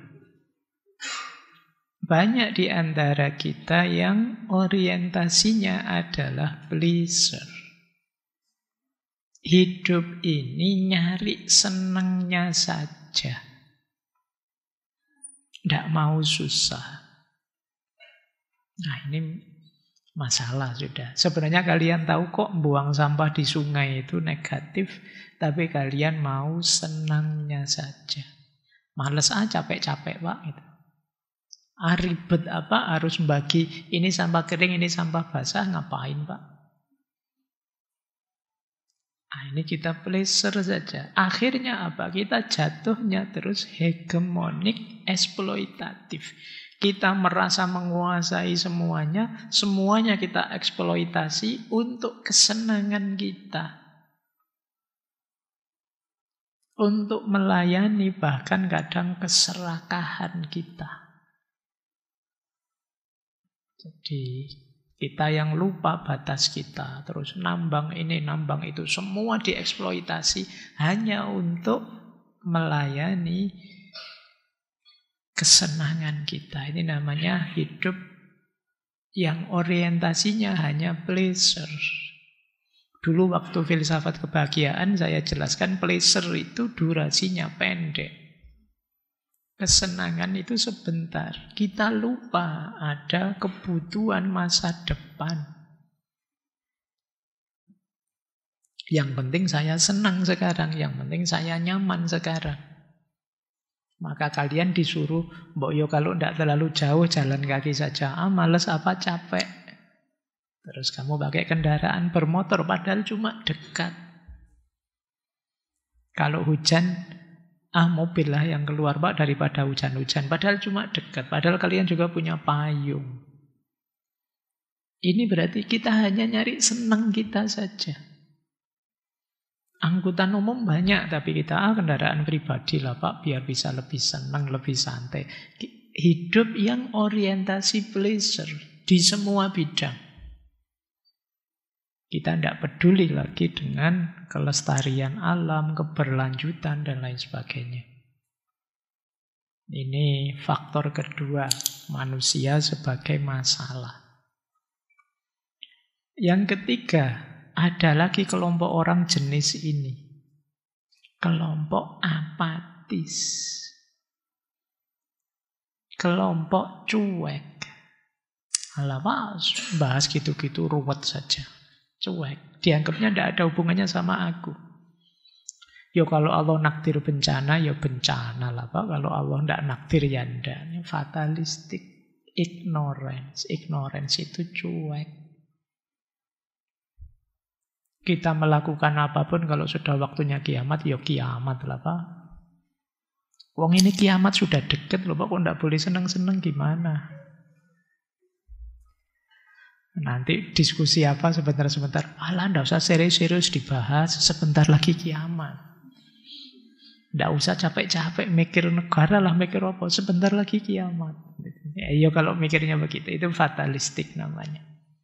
banyak di antara kita yang orientasinya adalah pleasure. Hidup ini nyari senengnya saja. Tidak mau susah. Nah, ini masalah sudah. Sebenarnya kalian tahu kok buang sampah di sungai itu negatif, tapi kalian mau senangnya saja. Males capek-capek Pak. Gitu. Ribet apa harus bagi ini sampah kering, ini sampah basah, ngapain Pak? Ini kita pleasure saja. Akhirnya apa? Kita jatuhnya terus hegemonik, eksploitatif. Kita merasa menguasai semuanya, semuanya kita eksploitasi untuk kesenangan kita. Untuk melayani bahkan kadang keserakahan kita. Jadi kita yang lupa batas kita, terus nambang ini, nambang itu, semua dieksploitasi hanya untuk melayani kesenangan kita. Ini namanya hidup yang orientasinya hanya pleasure. Dulu waktu filsafat kebahagiaan saya jelaskan pleasure itu durasinya pendek. Kesenangan itu sebentar. Kita lupa ada kebutuhan masa depan. Yang penting saya senang sekarang. Yang penting saya nyaman sekarang. Maka kalian disuruh, mbok yo kalau tidak terlalu jauh jalan kaki saja. Males apa capek. Terus kamu pakai kendaraan bermotor padahal cuma dekat. Kalau hujan, mobil lah yang keluar Pak daripada hujan-hujan. Padahal cuma dekat. Padahal kalian juga punya payung. Ini berarti kita hanya nyari senang kita saja. Angkutan umum banyak, tapi kita kendaraan pribadi lah Pak, biar bisa lebih senang, lebih santai. Hidup yang orientasi pleasure di semua bidang. Kita tidak peduli lagi dengan kelestarian alam, keberlanjutan, dan lain sebagainya. Ini faktor kedua, manusia sebagai masalah. Yang ketiga, ada lagi kelompok orang jenis ini. Kelompok apatis. kelompok cuek. Alah Pak, bahas gitu-gitu ruwet saja. Cuek. Dianggapnya tidak ada hubungannya sama aku. Ya kalau Allah nakdir bencana, ya bencana lah Pak. Kalau Allah tidak nakdir, ya tidak. Fatalistik, ignorance. Ignorance itu cuek. Kita melakukan apapun kalau sudah waktunya kiamat, ya kiamat lah Pak. Wong ini kiamat sudah deket loh Pak, kok tidak boleh seneng-seneng gimana? Nanti diskusi apa sebentar-sebentar. Alah, tidak usah serius-serius dibahas, sebentar lagi kiamat. Tidak usah capek-capek mikir negara lah, mikir apa. Sebentar lagi kiamat. Ya kalau mikirnya begitu, itu fatalistik namanya.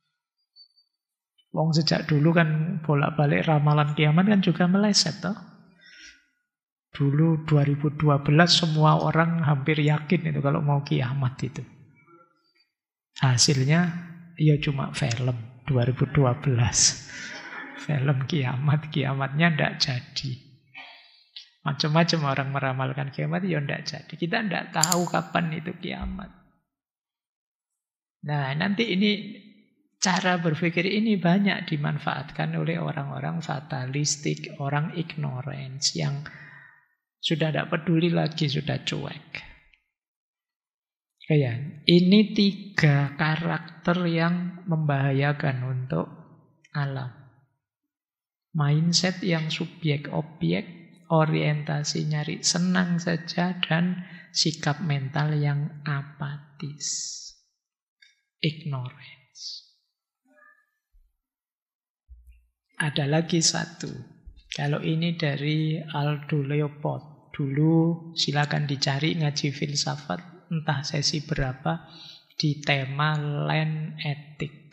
Wong sejak dulu kan bolak-balik ramalan kiamat kan juga meleset toh. Dulu 2012 semua orang hampir yakin itu kalau mau kiamat itu. Hasilnya ya cuma film 2012. Film kiamat, kiamatnya tidak jadi. Macam-macam orang meramalkan kiamat, ya tidak jadi. Kita tidak tahu kapan itu kiamat. Nah, nanti ini cara berpikir ini banyak dimanfaatkan oleh orang-orang fatalistik, orang ignorance yang sudah tidak peduli lagi, sudah cuek. Kayak ini 3 karakter yang membahayakan untuk alam. Mindset yang subjek-objek, orientasi nyari senang saja, dan sikap mental yang apatis. Ignorance. Ada lagi satu. Kalau ini dari Aldo Leopold. Dulu silakan dicari ngaji filsafat, entah sesi berapa, di tema land ethic.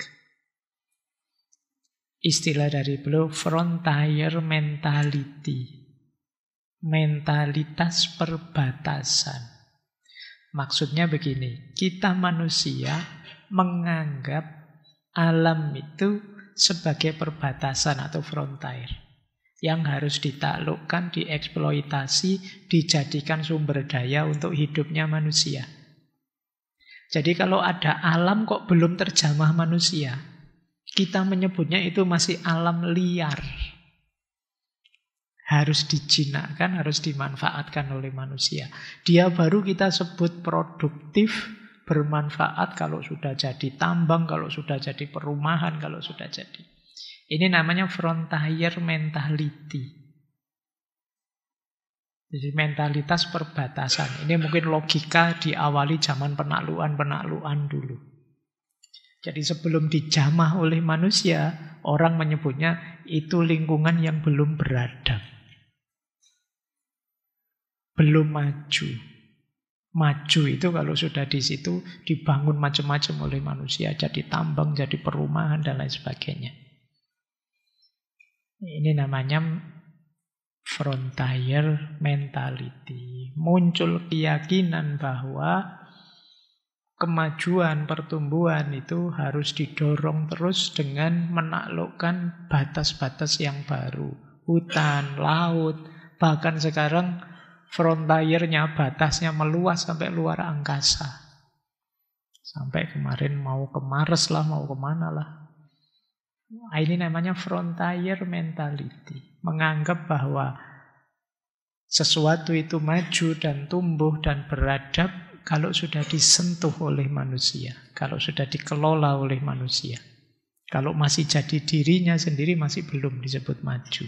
Istilah dari beliau frontier mentality. Mentalitas perbatasan. Maksudnya begini, kita manusia menganggap alam itu sebagai perbatasan atau frontier yang harus ditaklukkan, dieksploitasi, dijadikan sumber daya untuk hidupnya manusia. Jadi kalau ada alam kok belum terjamah manusia, kita menyebutnya itu masih alam liar. Harus dijinakkan, harus dimanfaatkan oleh manusia. Dia baru kita sebut produktif, bermanfaat kalau sudah jadi tambang, kalau sudah jadi perumahan, kalau sudah jadi. Ini namanya frontier mentality. Jadi mentalitas perbatasan. Ini mungkin logika diawali zaman penaklukan dulu. Jadi sebelum dijamah oleh manusia, orang menyebutnya itu lingkungan yang belum beradab. Belum maju. Maju itu kalau sudah di situ dibangun macam-macam oleh manusia. Jadi tambang, jadi perumahan, dan lain sebagainya. Ini namanya frontier mentality. Muncul keyakinan bahwa kemajuan, pertumbuhan itu harus didorong terus dengan menaklukkan batas-batas yang baru. Hutan, laut, bahkan sekarang frontiernya, batasnya meluas sampai luar angkasa. Sampai kemarin mau ke Mars lah, mau kemana lah. Ini namanya frontier mentality. Menganggap bahwa sesuatu itu maju dan tumbuh dan beradab kalau sudah disentuh oleh manusia, kalau sudah dikelola oleh manusia. Kalau masih jadi dirinya sendiri masih belum disebut maju.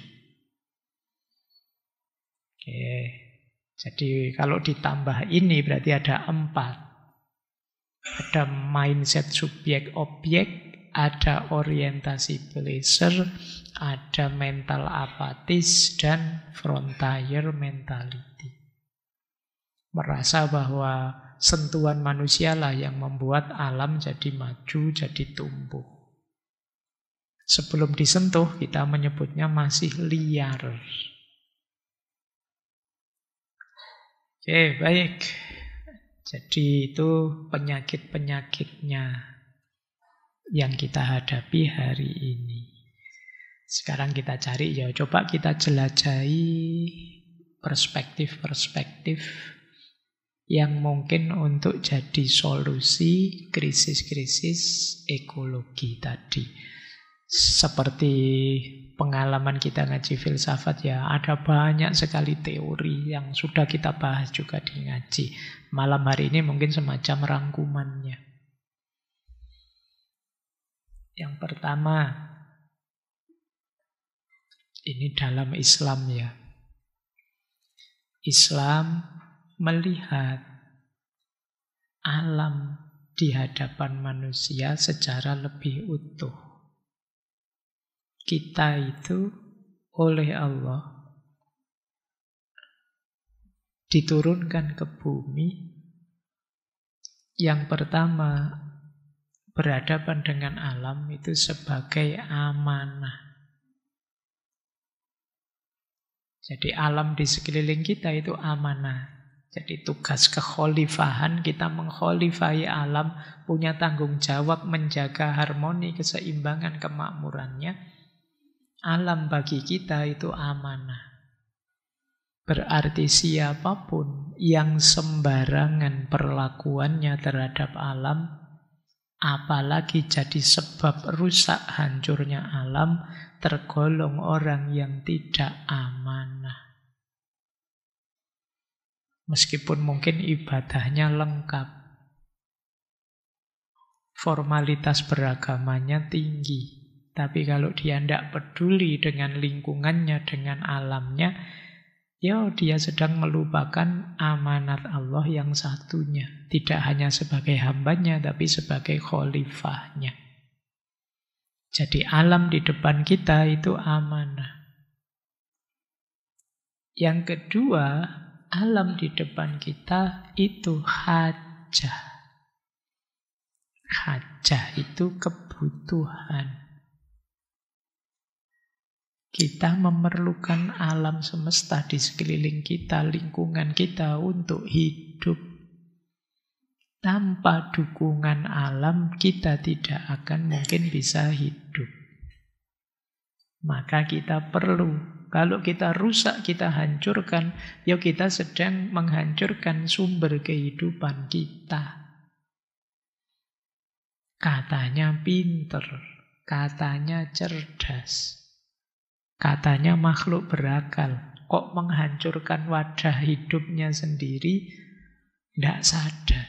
Oke. Jadi kalau ditambah ini berarti ada 4. Ada mindset subjek-objek, ada orientasi pleasure, ada mental apatis, dan frontier mentality. Merasa bahwa sentuhan manusia lah yang membuat alam jadi maju, jadi tumbuh. Sebelum disentuh kita menyebutnya masih liar. Oke, baik. Jadi itu penyakit-penyakitnya yang kita hadapi hari ini. Sekarang kita cari, ya coba kita jelajahi perspektif-perspektif yang mungkin untuk jadi solusi krisis-krisis ekologi tadi. Seperti pengalaman kita ngaji filsafat ya, ada banyak sekali teori yang sudah kita bahas juga di ngaji. Malam hari ini mungkin semacam rangkumannya. Yang pertama, ini dalam Islam ya. Islam melihat alam di hadapan manusia secara lebih utuh. Kita itu oleh Allah diturunkan ke bumi. Yang pertama, berhadapan dengan alam itu sebagai amanah. Jadi alam di sekeliling kita itu amanah. Jadi tugas kekhalifahan, kita menghalifahi alam, punya tanggung jawab menjaga harmoni, keseimbangan, kemakmurannya. Alam bagi kita itu amanah. Berarti siapapun yang sembarangan perlakuannya terhadap alam, apalagi jadi sebab rusak hancurnya alam, tergolong orang yang tidak amanah. Meskipun mungkin ibadahnya lengkap, formalitas beragamanya tinggi, tapi kalau dia tidak peduli dengan lingkungannya, dengan alamnya, ya dia sedang melupakan amanat Allah yang satunya. Tidak hanya sebagai hambanya, tapi sebagai khalifahnya. Jadi alam di depan kita itu amanah. Yang kedua, alam di depan kita itu hajah. Hajah itu kebutuhan. Kita memerlukan alam semesta di sekeliling kita, lingkungan kita untuk hidup. Tanpa dukungan alam, kita tidak akan mungkin bisa hidup. Maka kita perlu. Kalau kita rusak, kita hancurkan, ya kita sedang menghancurkan sumber kehidupan kita. Katanya pinter, katanya cerdas, katanya makhluk berakal. Kok menghancurkan wadah hidupnya sendiri? Tidak sadar.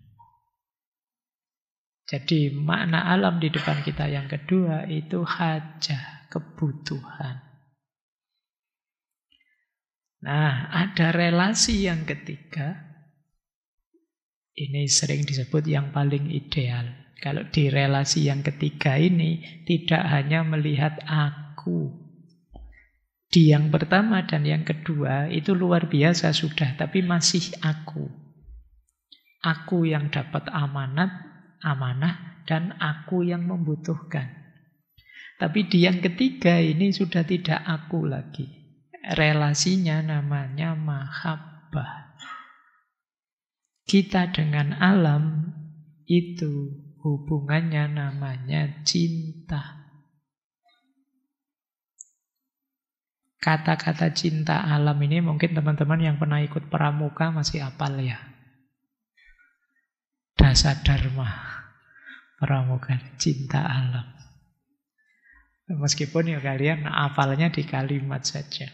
Jadi makna alam di depan kita yang kedua itu hajah, kebutuhan. Nah, ada relasi yang ketiga. Ini sering disebut yang paling ideal. Kalau di relasi yang ketiga ini tidak hanya melihat aku. Di yang pertama dan yang kedua itu luar biasa sudah, tapi masih aku. Aku yang dapat amanah, dan aku yang membutuhkan. Tapi di yang ketiga ini sudah tidak aku lagi. Relasinya namanya mahabbah. Kita dengan alam itu hubungannya namanya cinta. Kata-kata cinta alam ini mungkin teman-teman yang pernah ikut pramuka masih hafal ya. Dasa Dharma pramuka, cinta alam. Meskipun ya kalian hafalnya di kalimat saja.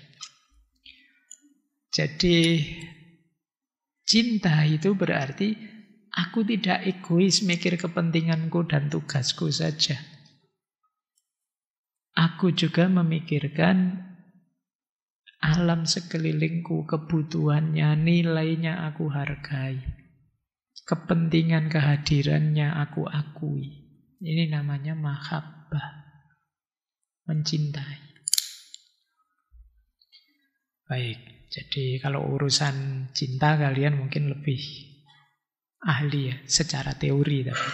Jadi cinta itu berarti aku tidak egois mikir kepentinganku dan tugasku saja. Aku juga memikirkan alam sekelilingku, kebutuhannya, nilainya aku hargai. Kepentingan kehadirannya aku akui. Ini namanya mahabbah. Mencintai. Baik. Jadi kalau urusan cinta kalian mungkin lebih ahli ya, secara teori tapi.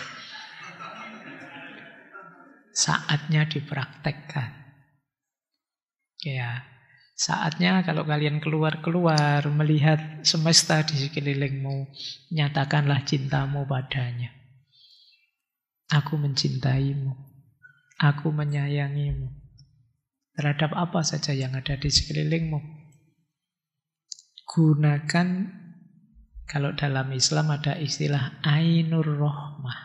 Saatnya dipraktekkan. Ya, saatnya kalau kalian keluar-keluar melihat semesta di sekelilingmu, nyatakanlah cintamu padanya. Aku mencintaimu. Aku menyayangimu. Terhadap apa saja yang ada di sekelilingmu. Gunakan Kalau dalam Islam ada istilah Ainur Rohmah.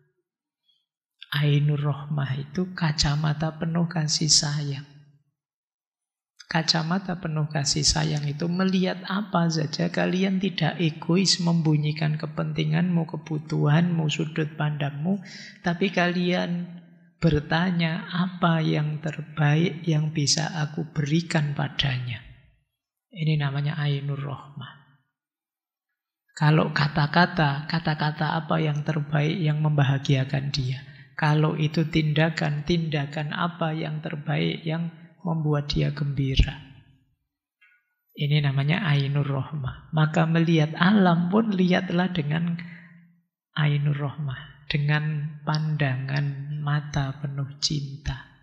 Ainur Rohmah itu kacamata penuh kasih sayang. Kacamata penuh kasih sayang itu melihat apa saja, kalian tidak egois membunyikan kepentinganmu, kebutuhanmu, sudut pandangmu, tapi kalian bertanya apa yang terbaik yang bisa aku berikan padanya. Ini namanya Ainur Rohmah. Kalau kata-kata apa yang terbaik yang membahagiakan dia. Kalau itu tindakan apa yang terbaik yang membuat dia gembira. Ini namanya Ainur Rohmah. Maka melihat alam pun lihatlah dengan Ainur Rohmah. Dengan pandangan mata penuh cinta.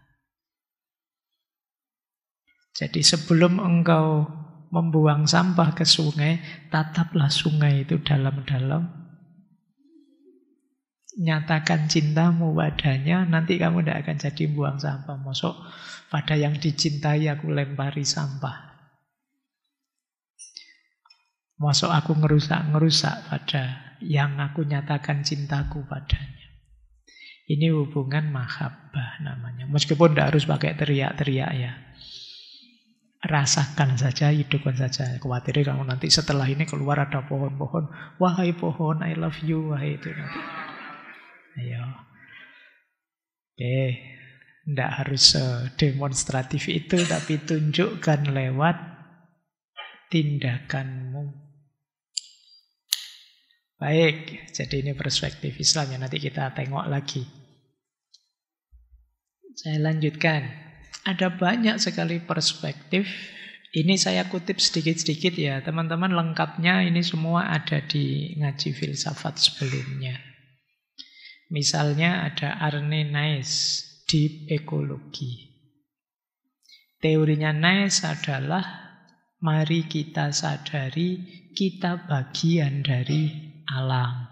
Jadi sebelum engkau membuang sampah ke sungai, tataplah sungai itu dalam-dalam. Nyatakan cintamu padanya, nanti kamu tidak akan jadi buang sampah. Masuk pada yang dicintai aku lempari sampah. Masuk aku ngerusak-ngerusak pada yang aku nyatakan cintaku padanya. Ini hubungan mahabbah namanya. Meskipun tidak harus pakai teriak-teriak ya. Rasakan saja, hidupkan saja. Khawatirnya kamu nanti setelah ini keluar ada pohon-pohon. Wahai pohon, I love you. Wahai itu nanti. Ayo. Oke. Tidak harus demonstratif itu, tapi tunjukkan lewat tindakanmu. Baik, jadi ini perspektif Islam yang nanti kita tengok lagi. Saya lanjutkan. Ada banyak sekali perspektif. Ini saya kutip sedikit-sedikit ya. Teman-teman lengkapnya ini semua ada di ngaji filsafat sebelumnya. Misalnya ada Arne Naes, Deep Ecology. Teorinya Naes adalah mari kita sadari kita bagian dari alam.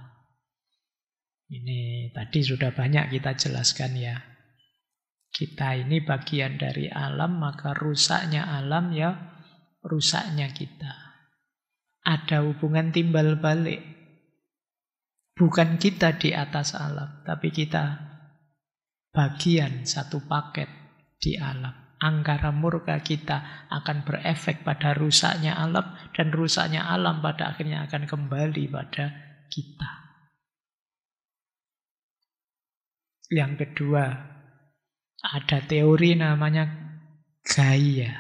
Ini tadi sudah banyak kita jelaskan ya. Kita ini bagian dari alam, maka rusaknya alam ya rusaknya kita. Ada hubungan timbal balik. Bukan kita di atas alam, tapi kita bagian satu paket di alam. Angkara murka kita akan berefek pada rusaknya alam, dan rusaknya alam pada akhirnya akan kembali pada kita. Yang kedua, ada teori namanya Gaia.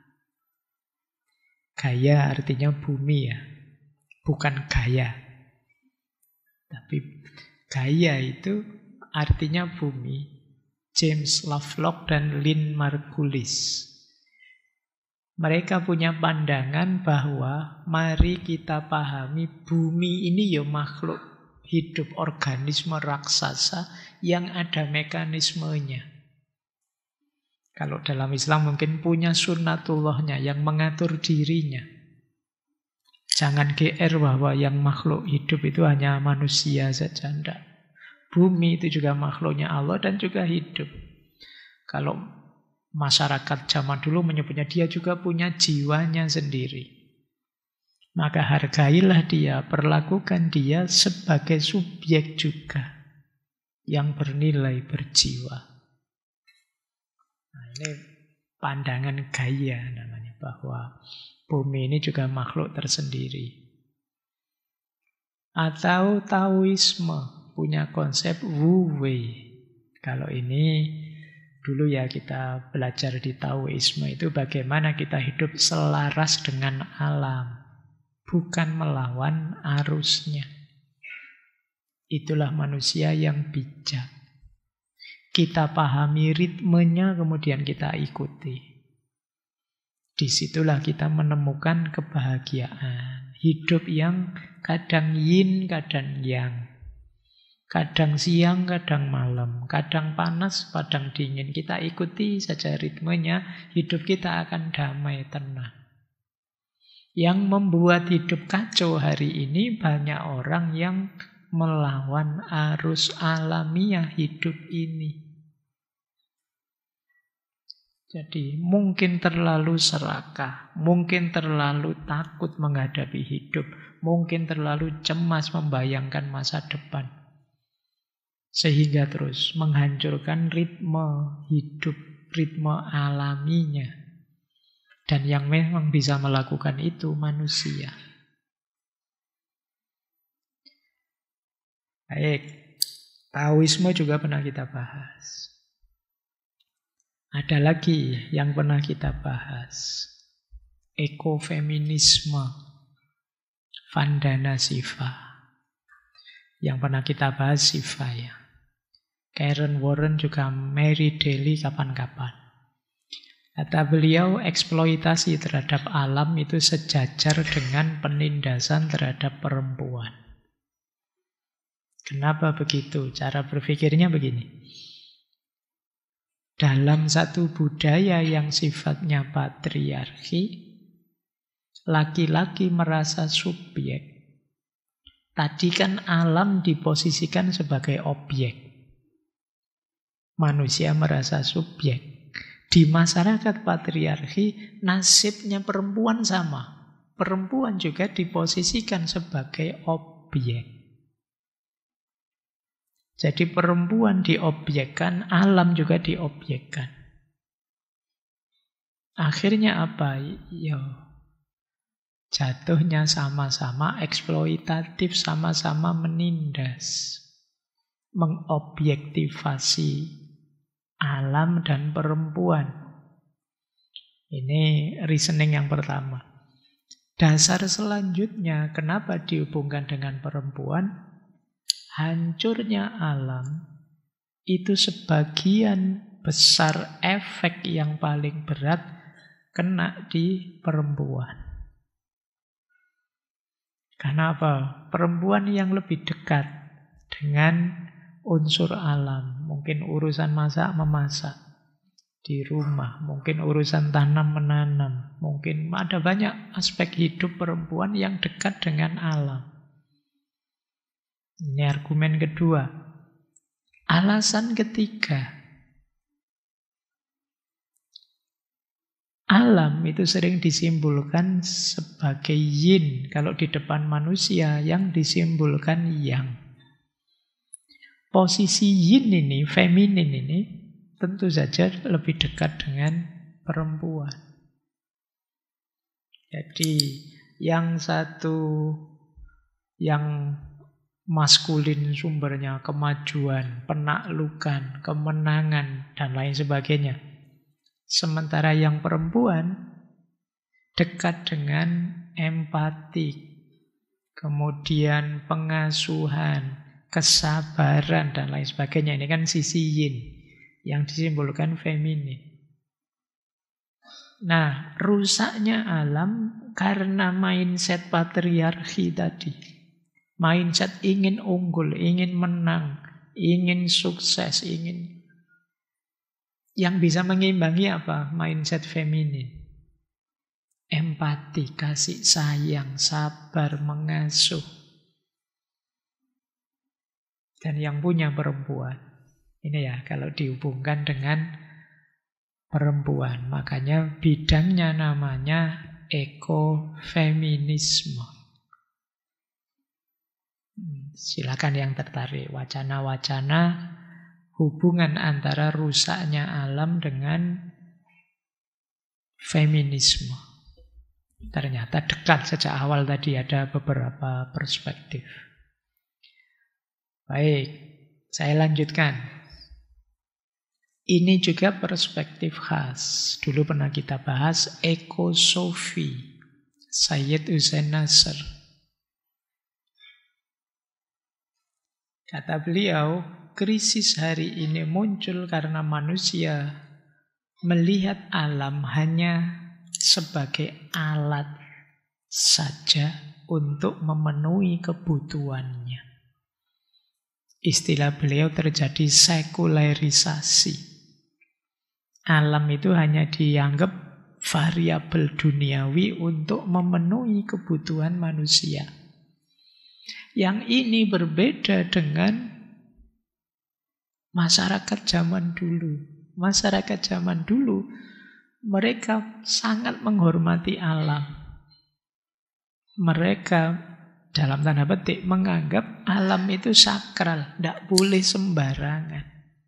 Gaia artinya bumi ya, bukan gaya. Tapi Gaia itu artinya bumi. James Lovelock dan Lynn Margulis. Mereka punya pandangan bahwa mari kita pahami bumi ini ya makhluk hidup, organisme raksasa yang ada mekanismenya. Kalau dalam Islam mungkin punya sunnatullahnya yang mengatur dirinya. Jangan GR bahwa yang makhluk hidup itu hanya manusia saja, enggak. Bumi itu juga makhluknya Allah dan juga hidup. Kalau masyarakat zaman dulu menyebutnya dia juga punya jiwanya sendiri. Maka hargailah dia, perlakukan dia sebagai subjek juga yang bernilai, berjiwa. Nah, ini pandangan Gaia namanya, bahwa bumi ini juga makhluk tersendiri. Atau Taoisme punya konsep Wu Wei. Kalau ini dulu ya kita belajar di Taoisme itu bagaimana kita hidup selaras dengan alam, bukan melawan arusnya. Itulah manusia yang bijak. Kita pahami ritmenya, kemudian kita ikuti. Disitulah kita menemukan kebahagiaan. Hidup yang kadang yin, kadang yang. Kadang siang, kadang malam. Kadang panas, kadang dingin. Kita ikuti saja ritmenya. Hidup kita akan damai, tenang. Yang membuat hidup kacau hari ini banyak orang yang melawan arus alamiah hidup ini. Jadi mungkin terlalu serakah, mungkin terlalu takut menghadapi hidup, mungkin terlalu cemas membayangkan masa depan. Sehingga terus menghancurkan ritme hidup, ritme alaminya. Dan yang memang bisa melakukan itu manusia. Baik, Taoisme juga pernah kita bahas. Ada lagi yang pernah kita bahas. Ekofeminisme, Vandana Shiva. Yang pernah kita bahas Shiva ya. Karen Warren juga Mary Daly kapan-kapan. Kata beliau, eksploitasi terhadap alam itu sejajar dengan penindasan terhadap perempuan. Kenapa begitu? Cara berpikirnya begini. Dalam satu budaya yang sifatnya patriarki, laki-laki merasa subjek. Tadi kan alam diposisikan sebagai objek. Manusia merasa subjek. Di masyarakat patriarki, nasibnya perempuan sama. Perempuan juga diposisikan sebagai objek. Jadi perempuan diobjekkan, alam juga diobjekkan. Akhirnya apa? Jatuhnya sama-sama eksploitatif, sama-sama menindas. Mengobjektivasi alam dan perempuan. Ini reasoning yang pertama. Dasar selanjutnya, kenapa dihubungkan dengan perempuan? Hancurnya alam itu sebagian besar efek yang paling berat kena di perempuan. Karena apa? Perempuan yang lebih dekat dengan unsur alam. Mungkin urusan masak-memasak di rumah. Mungkin urusan tanam-menanam. Mungkin ada banyak aspek hidup perempuan yang dekat dengan alam. Ini argumen kedua. Alasan ketiga. Alam itu sering disimbolkan sebagai yin. Kalau di depan manusia yang disimbolkan yang. Posisi yin ini, feminin ini, tentu saja lebih dekat dengan perempuan. Jadi yang satu yang maskulin sumbernya, kemajuan, penaklukan, kemenangan, dan lain sebagainya. Sementara yang perempuan dekat dengan empati, kemudian pengasuhan, kesabaran, dan lain sebagainya. Ini kan sisi yin yang disimbolkan feminin. Nah, rusaknya alam karena mindset patriarki tadi. Mindset ingin unggul, ingin menang, ingin sukses, ingin. Yang bisa mengimbangi apa? Mindset feminin. Empati, kasih sayang, sabar, mengasuh. Dan yang punya perempuan. Ini ya, kalau dihubungkan dengan perempuan. Makanya bidangnya namanya ekofeminisme. Silakan yang tertarik. Wacana-wacana hubungan antara rusaknya alam dengan feminisme. Ternyata dekat sejak awal tadi, ada beberapa perspektif. Baik, saya lanjutkan. Ini juga perspektif khas. Dulu pernah kita bahas ekosofi. Sayyid Hussein Nasr. Kata beliau, krisis hari ini muncul karena manusia melihat alam hanya sebagai alat saja untuk memenuhi kebutuhannya. Istilah beliau terjadi sekularisasi. Alam itu hanya dianggap variabel duniawi untuk memenuhi kebutuhan manusia. Yang ini berbeda dengan masyarakat zaman dulu. Masyarakat zaman dulu, mereka sangat menghormati alam. Mereka dalam tanda petik menganggap alam itu sakral, tidak boleh sembarangan.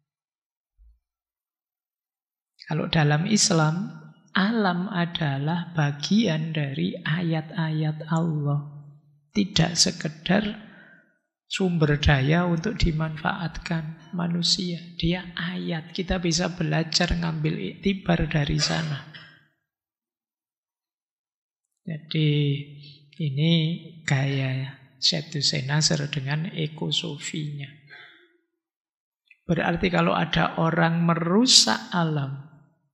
Kalau dalam Islam, alam adalah bagian dari ayat-ayat Allah. Tidak sekedar sumber daya untuk dimanfaatkan manusia. Dia ayat, kita bisa belajar ngambil iktibar dari sana. Jadi ini gaya Sadducee Nasr dengan ekosofinya. Berarti kalau ada orang merusak alam,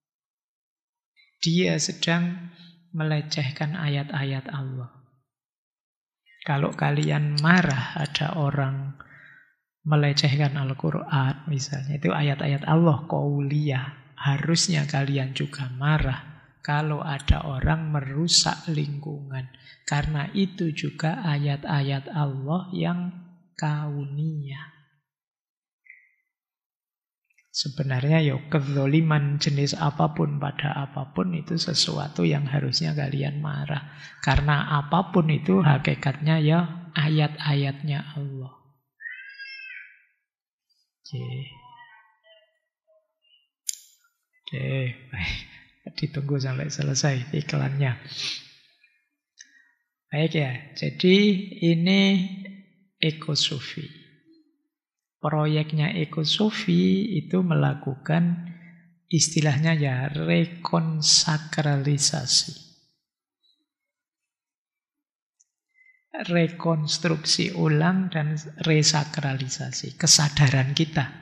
dia sedang melecehkan ayat-ayat Allah. Kalau kalian marah ada orang melecehkan Al-Quran misalnya, itu ayat-ayat Allah qauliyah, harusnya kalian juga marah kalau ada orang merusak lingkungan. Karena itu juga ayat-ayat Allah yang kauniyah. Sebenarnya kezaliman jenis apapun pada apapun itu sesuatu yang harusnya kalian marah. Karena apapun itu hakikatnya ya ayat-ayatnya Allah. Oke, baik. Ditunggu sampai selesai iklannya. Baik ya, jadi ini ekosofi. Proyeknya ekosofi itu melakukan istilahnya ya rekonsakralisasi. Rekonstruksi ulang dan resakralisasi kesadaran kita.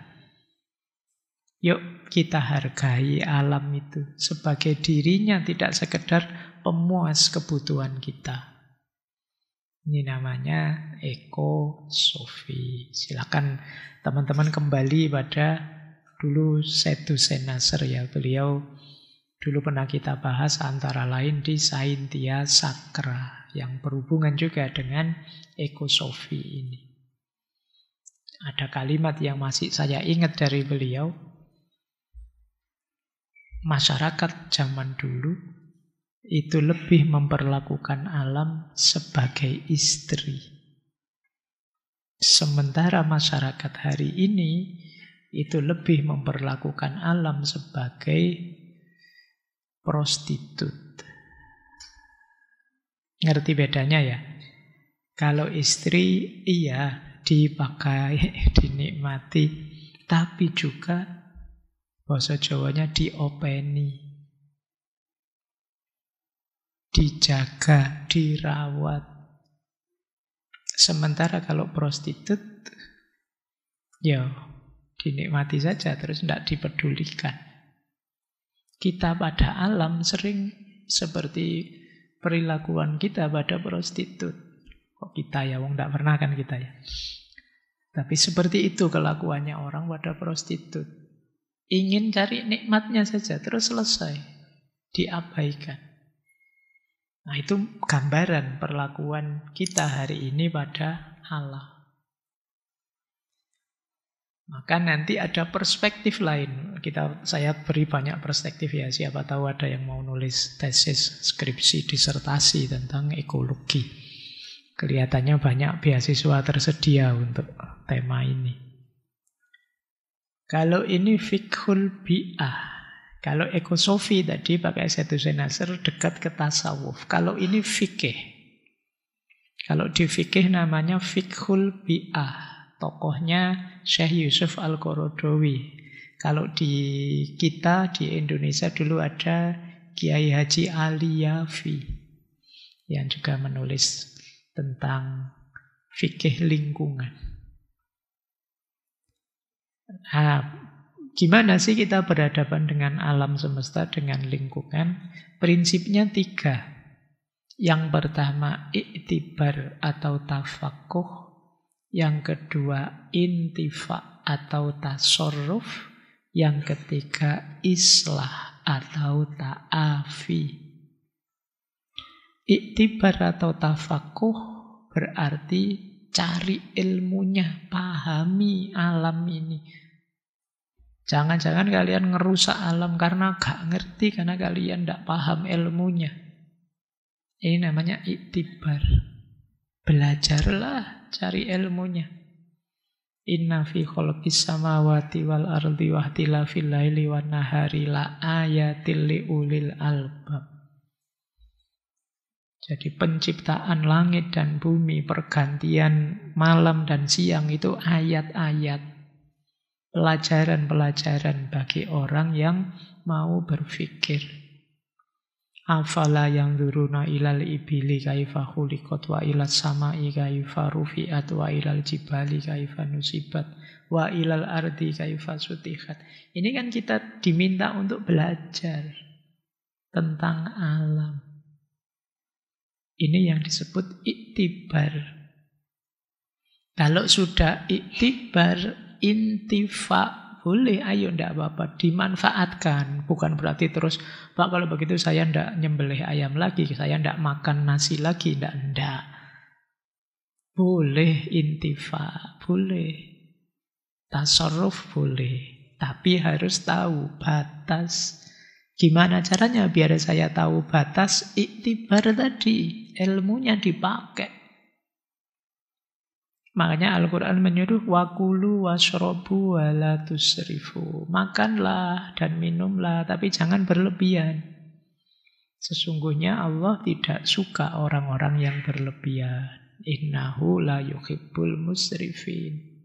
Yuk kita hargai alam itu sebagai dirinya, tidak sekedar pemuas kebutuhan kita. Ini namanya ekosofi. Silakan teman-teman kembali pada dulu Sadducee Nasr ya. Beliau dulu pernah kita bahas antara lain di Saintia Sacra yang berhubungan juga dengan ekosofi ini. Ada kalimat yang masih saya ingat dari beliau. Masyarakat zaman dulu itu lebih memperlakukan alam sebagai istri. Sementara masyarakat hari ini itu lebih memperlakukan alam sebagai prostitut. Ngerti bedanya ya? Kalau istri iya dipakai, dinikmati, tapi juga bahasa Jawanya diopeni, dijaga, dirawat. Sementara kalau prostitut, ya dinikmati saja, terus tidak dipedulikan. Kita pada alam sering seperti perilakuan kita pada prostitut. Kok kita ya, wong tidak pernah kan kita ya. Tapi seperti itu kelakuannya orang pada prostitut. Ingin cari nikmatnya saja, terus selesai. Diabaikan. Nah itu gambaran perlakuan kita hari ini pada Allah. Maka nanti ada perspektif lain. Saya beri banyak perspektif ya. Siapa tahu ada yang mau nulis tesis, skripsi, disertasi tentang ekologi. Kelihatannya banyak beasiswa tersedia untuk tema ini. Kalau ini fiqhul bi'ah. Kalau ekosofi tadi pakai Sadducee Nasr dekat ke tasawuf. Kalau ini fikih. Kalau di fikih namanya fiqhul bi'ah. Tokohnya Syekh Yusuf Al-Qaradawi. Kalau di kita di Indonesia dulu ada Kiai Haji Ali Yafi yang juga menulis tentang fikih lingkungan. Nah, gimana sih kita berhadapan dengan alam semesta, dengan lingkungan? Prinsipnya 3. Yang pertama, iktibar atau tafakuh. Yang kedua, intifa atau tasorruf. Yang ketiga, islah atau ta'afi. Iktibar atau tafakuh berarti cari ilmunya, pahami alam ini. Jangan-jangan kalian ngerusak alam karena gak ngerti, karena kalian gak paham ilmunya. Ini namanya iktibar. Belajarlah, cari ilmunya. Inna fi khalqis samawati wal ardi wa ikhtilafil laili wan nahari la ayatil liulil albab. Jadi penciptaan langit dan bumi, pergantian malam dan siang itu ayat-ayat. Pelajaran-pelajaran bagi orang yang mau berpikir. Afala yanzuruna ilal ibili kaifa khuliqat wa ilas samai kaifa rufi'at wa ilal jibali kaifa nusibat wa ilal ardi kaifa sutihat. Ini kan kita diminta untuk belajar tentang alam. Ini yang disebut iktibar. Kalau sudah iktibar, intifa, boleh, ayo, ndak apa-apa, dimanfaatkan. Bukan berarti terus, Pak kalau begitu saya ndak nyembelih ayam lagi, saya ndak makan nasi lagi, ndak. Boleh intifa, boleh. Tasarruf boleh. Tapi harus tahu batas. Gimana caranya biar saya tahu batas? Iktibar tadi, ilmunya dipakai. Makanya Al-Quran menyuruh wakulu washrobu wala tusrifu. Makanlah dan minumlah, tapi jangan berlebihan. Sesungguhnya Allah tidak suka orang-orang yang berlebihan. Innahu la yuhibbul musrifin.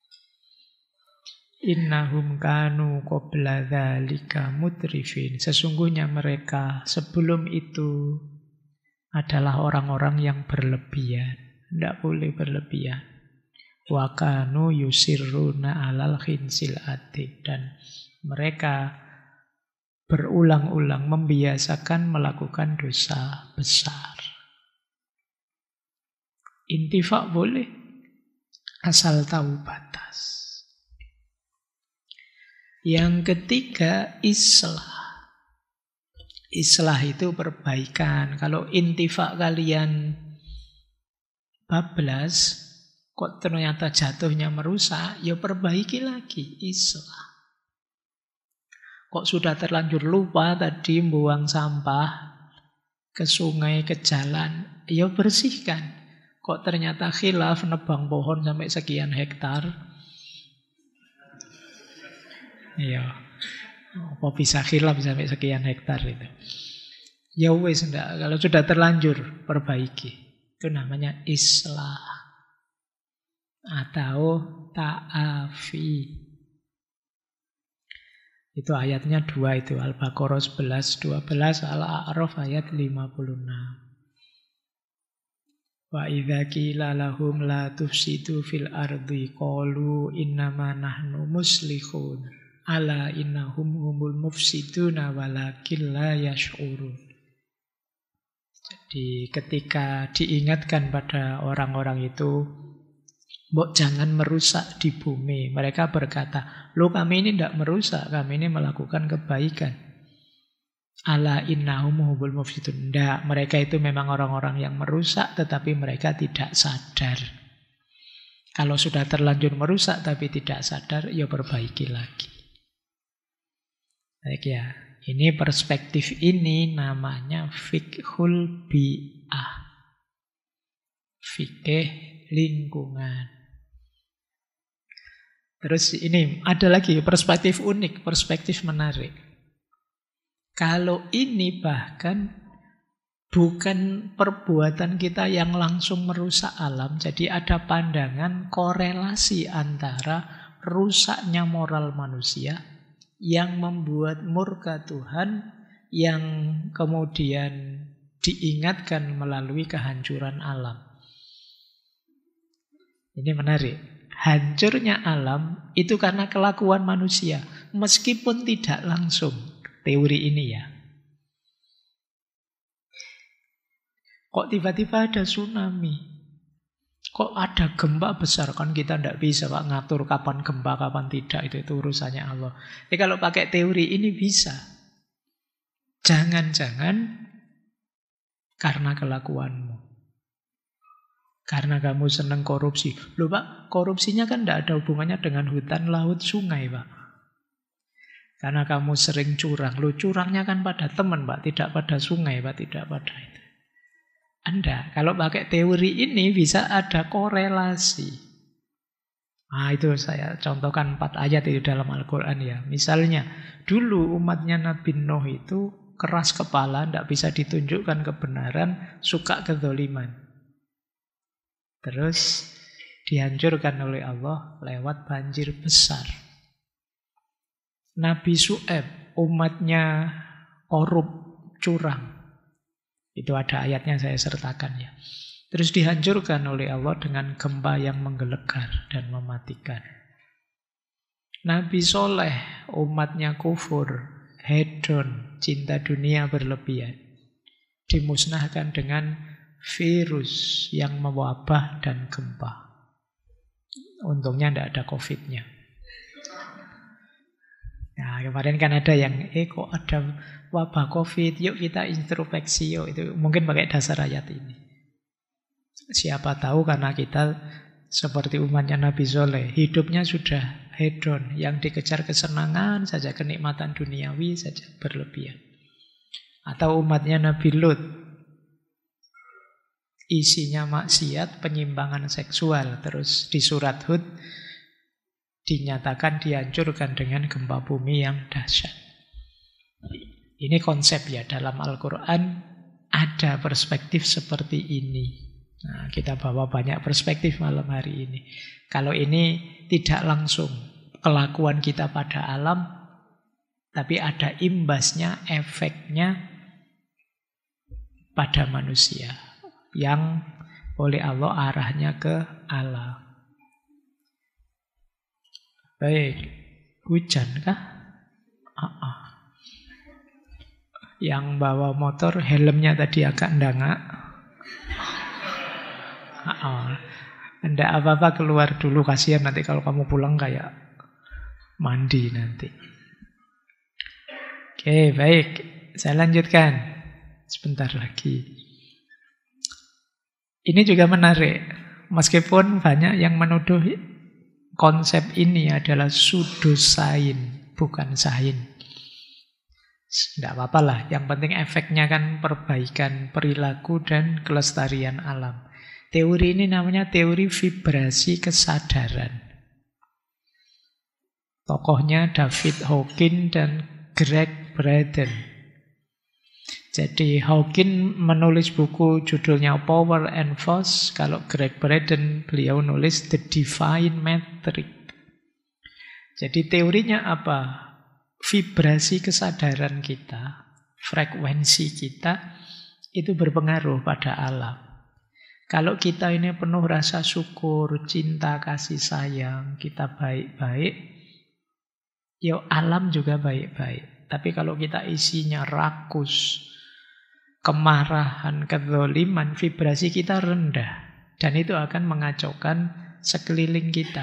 Innahum kanu qabla dzalika mutrifin. Sesungguhnya mereka sebelum itu adalah orang-orang yang berlebihan. Tidak boleh berlebihan. Wa kanu yusirruna alal khinsil atid. Dan mereka berulang-ulang membiasakan melakukan dosa besar. Intifak boleh, asal tahu batas. Yang ketiga, islah. Islah itu perbaikan. Kalau intifak kalian bablas, kok ternyata jatuhnya merusak, ya perbaiki lagi, islah. Kok sudah terlanjur lupa tadi buang sampah ke sungai, ke jalan, ya bersihkan. Kok ternyata khilaf nebang pohon sampai sekian hektar, iya, apa bisa khilaf sampai sekian hektar itu? Ya wis ndak, kalau sudah terlanjur perbaiki. Itu namanya islah atau ta'afi. Itu ayatnya 2 itu, Al-Baqarah 11, 12, Al-A'raf ayat 56. Wa idza qila lahum la tufsidu fil ardi qalu innama nahnu muslihun. Ala innahum humul mufsiduna walakin la yash'urun. Jadi ketika diingatkan pada orang-orang itu, mbok jangan merusak di bumi, mereka berkata, loh kami ini tidak merusak, kami ini melakukan kebaikan. Ala innahum humul mufsidun. Tidak, mereka itu memang orang-orang yang merusak, tetapi mereka tidak sadar. Kalau sudah terlanjur merusak tapi tidak sadar, ya perbaiki lagi. Baik ya, ini perspektif ini namanya fiqhul bi'ah. Fikih lingkungan. Terus ini ada lagi perspektif unik, perspektif menarik. Kalau ini bahkan bukan perbuatan kita yang langsung merusak alam, jadi ada pandangan korelasi antara rusaknya moral manusia yang membuat murka Tuhan, yang kemudian diingatkan melalui kehancuran alam. Ini menarik. Hancurnya alam itu karena kelakuan manusia, meskipun tidak langsung. Teori ini ya. Kok tiba-tiba ada tsunami? Kok ada gempa besar? Kan kita tidak bisa Pak ngatur kapan gempa, kapan tidak. Itu urusannya Allah. Jadi kalau pakai teori ini bisa. Jangan-jangan karena kelakuanmu. Karena kamu senang korupsi. Loh Pak, korupsinya kan tidak ada hubungannya dengan hutan, laut, sungai Pak. Karena kamu sering curang. Loh curangnya kan pada teman Pak, tidak pada sungai Pak, tidak pada itu. Anda, kalau pakai teori ini bisa ada korelasi. Nah, itu saya contohkan 4 ayat itu dalam Al-Quran ya. Misalnya, dulu umatnya Nabi Nuh itu keras kepala, tidak bisa ditunjukkan kebenaran, suka kezaliman. Terus dihancurkan oleh Allah lewat banjir besar. Nabi Syu'aib, umatnya korup, curang. Itu ada ayatnya saya sertakan ya. Terus dihancurkan oleh Allah dengan gempa yang menggelegar dan mematikan. Nabi Soleh, umatnya kufur, hedon, cinta dunia berlebihan. Dimusnahkan dengan virus yang mewabah dan gempa. Untungnya tidak ada COVID-nya. Nah, kemarin kan ada yang, kok ada wabah COVID, yuk kita introspeksi, yuk. Itu mungkin pakai dasar ayat ini. Siapa tahu karena kita seperti umatnya Nabi Soleh, hidupnya sudah hedon, yang dikejar kesenangan saja, kenikmatan duniawi saja berlebihan. Atau umatnya Nabi Lut, isinya maksiat, penyimpangan seksual. Terus di surat Hud dinyatakan dihancurkan dengan gempa bumi yang dahsyat. Ini konsep ya, dalam Al-Quran ada perspektif seperti ini. Nah, kita bawa banyak perspektif malam hari ini. Kalau ini tidak langsung kelakuan kita pada alam, tapi ada imbasnya, efeknya pada manusia yang oleh Allah arahnya ke alam. Baik, hujan kah? Yang bawa motor helmnya tadi agak ndangak. Nggak apa-apa, keluar dulu, kasihan nanti kalau kamu pulang kayak mandi nanti. Oke, baik. Saya lanjutkan sebentar lagi. Ini juga menarik. Meskipun banyak yang menuduh konsep ini adalah pseudosains, bukan sains. Tidak apa-apa lah. Yang penting efeknya kan perbaikan perilaku dan kelestarian alam. Teori ini namanya teori vibrasi kesadaran. Tokohnya David Hawkins dan Greg Braden. Jadi Hawkins menulis buku judulnya Power and Force. Kalau Greg Braden, beliau nulis The Divine Metric. Jadi teorinya apa? Vibrasi kesadaran kita, frekuensi kita, itu berpengaruh pada alam. Kalau kita ini penuh rasa syukur, cinta, kasih sayang, kita baik-baik, ya alam juga baik-baik. Tapi kalau kita isinya rakus, kemarahan, kezaliman, vibrasi kita rendah. Dan itu akan mengacaukan sekeliling kita.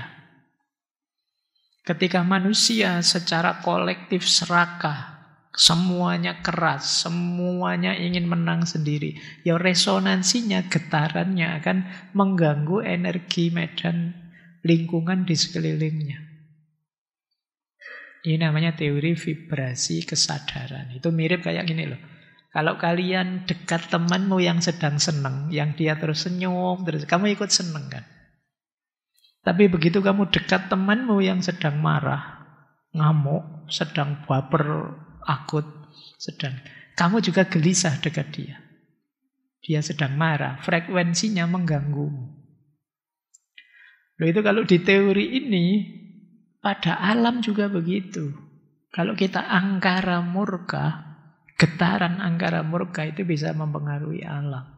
Ketika manusia secara kolektif serakah, semuanya keras, semuanya ingin menang sendiri, ya resonansinya, getarannya akan mengganggu energi medan lingkungan di sekelilingnya. Ini namanya teori vibrasi kesadaran. Itu mirip kayak gini loh. Kalau kalian dekat temanmu yang sedang senang, yang dia terus senyum, terus kamu ikut senang kan? Tapi begitu kamu dekat temanmu yang sedang marah, ngamuk, sedang baper, akut, kamu juga gelisah dekat dia. Dia sedang marah, frekuensinya mengganggumu. Loh, itu kalau di teori ini, pada alam juga begitu. Kalau kita angkara murka, getaran angkara murka itu bisa mempengaruhi alam.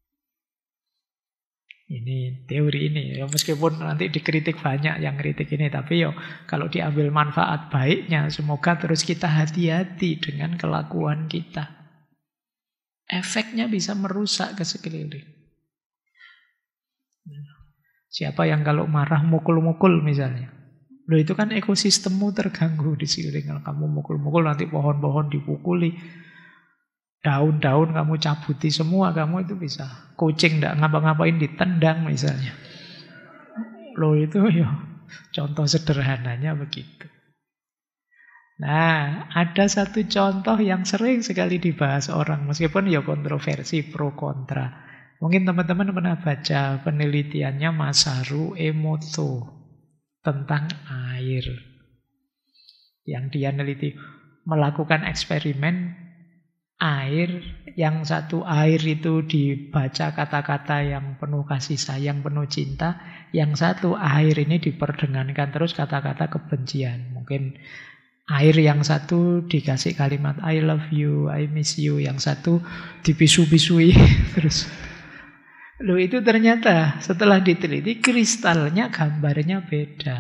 Ini teori ini, ya meskipun nanti dikritik banyak yang kritik ini, tapi yo kalau diambil manfaat baiknya, semoga terus kita hati-hati dengan kelakuan kita. Efeknya bisa merusak ke sekeliling. Siapa yang kalau marah mukul-mukul misalnya, loh itu kan ekosistemmu terganggu di sekeliling. Kalau kamu mukul-mukul nanti pohon-pohon dipukuli, daun-daun kamu cabuti semua, kamu itu bisa. Kucing tidak ngapa-ngapain ditendang misalnya. Loh itu ya contoh sederhananya begitu. Nah, ada satu contoh yang sering sekali dibahas orang, meskipun ya kontroversi pro kontra. Mungkin teman-teman pernah baca penelitiannya Masaru Emoto tentang air. Yang dia neliti, melakukan eksperimen air, yang satu air itu dibaca kata-kata yang penuh kasih sayang, penuh cinta, yang satu air ini diperdengankan terus kata-kata kebencian. Mungkin air yang satu dikasih kalimat I love you, I miss you, yang satu dipisu-pisui terus. Loh, itu ternyata setelah diteliti kristalnya gambarnya beda.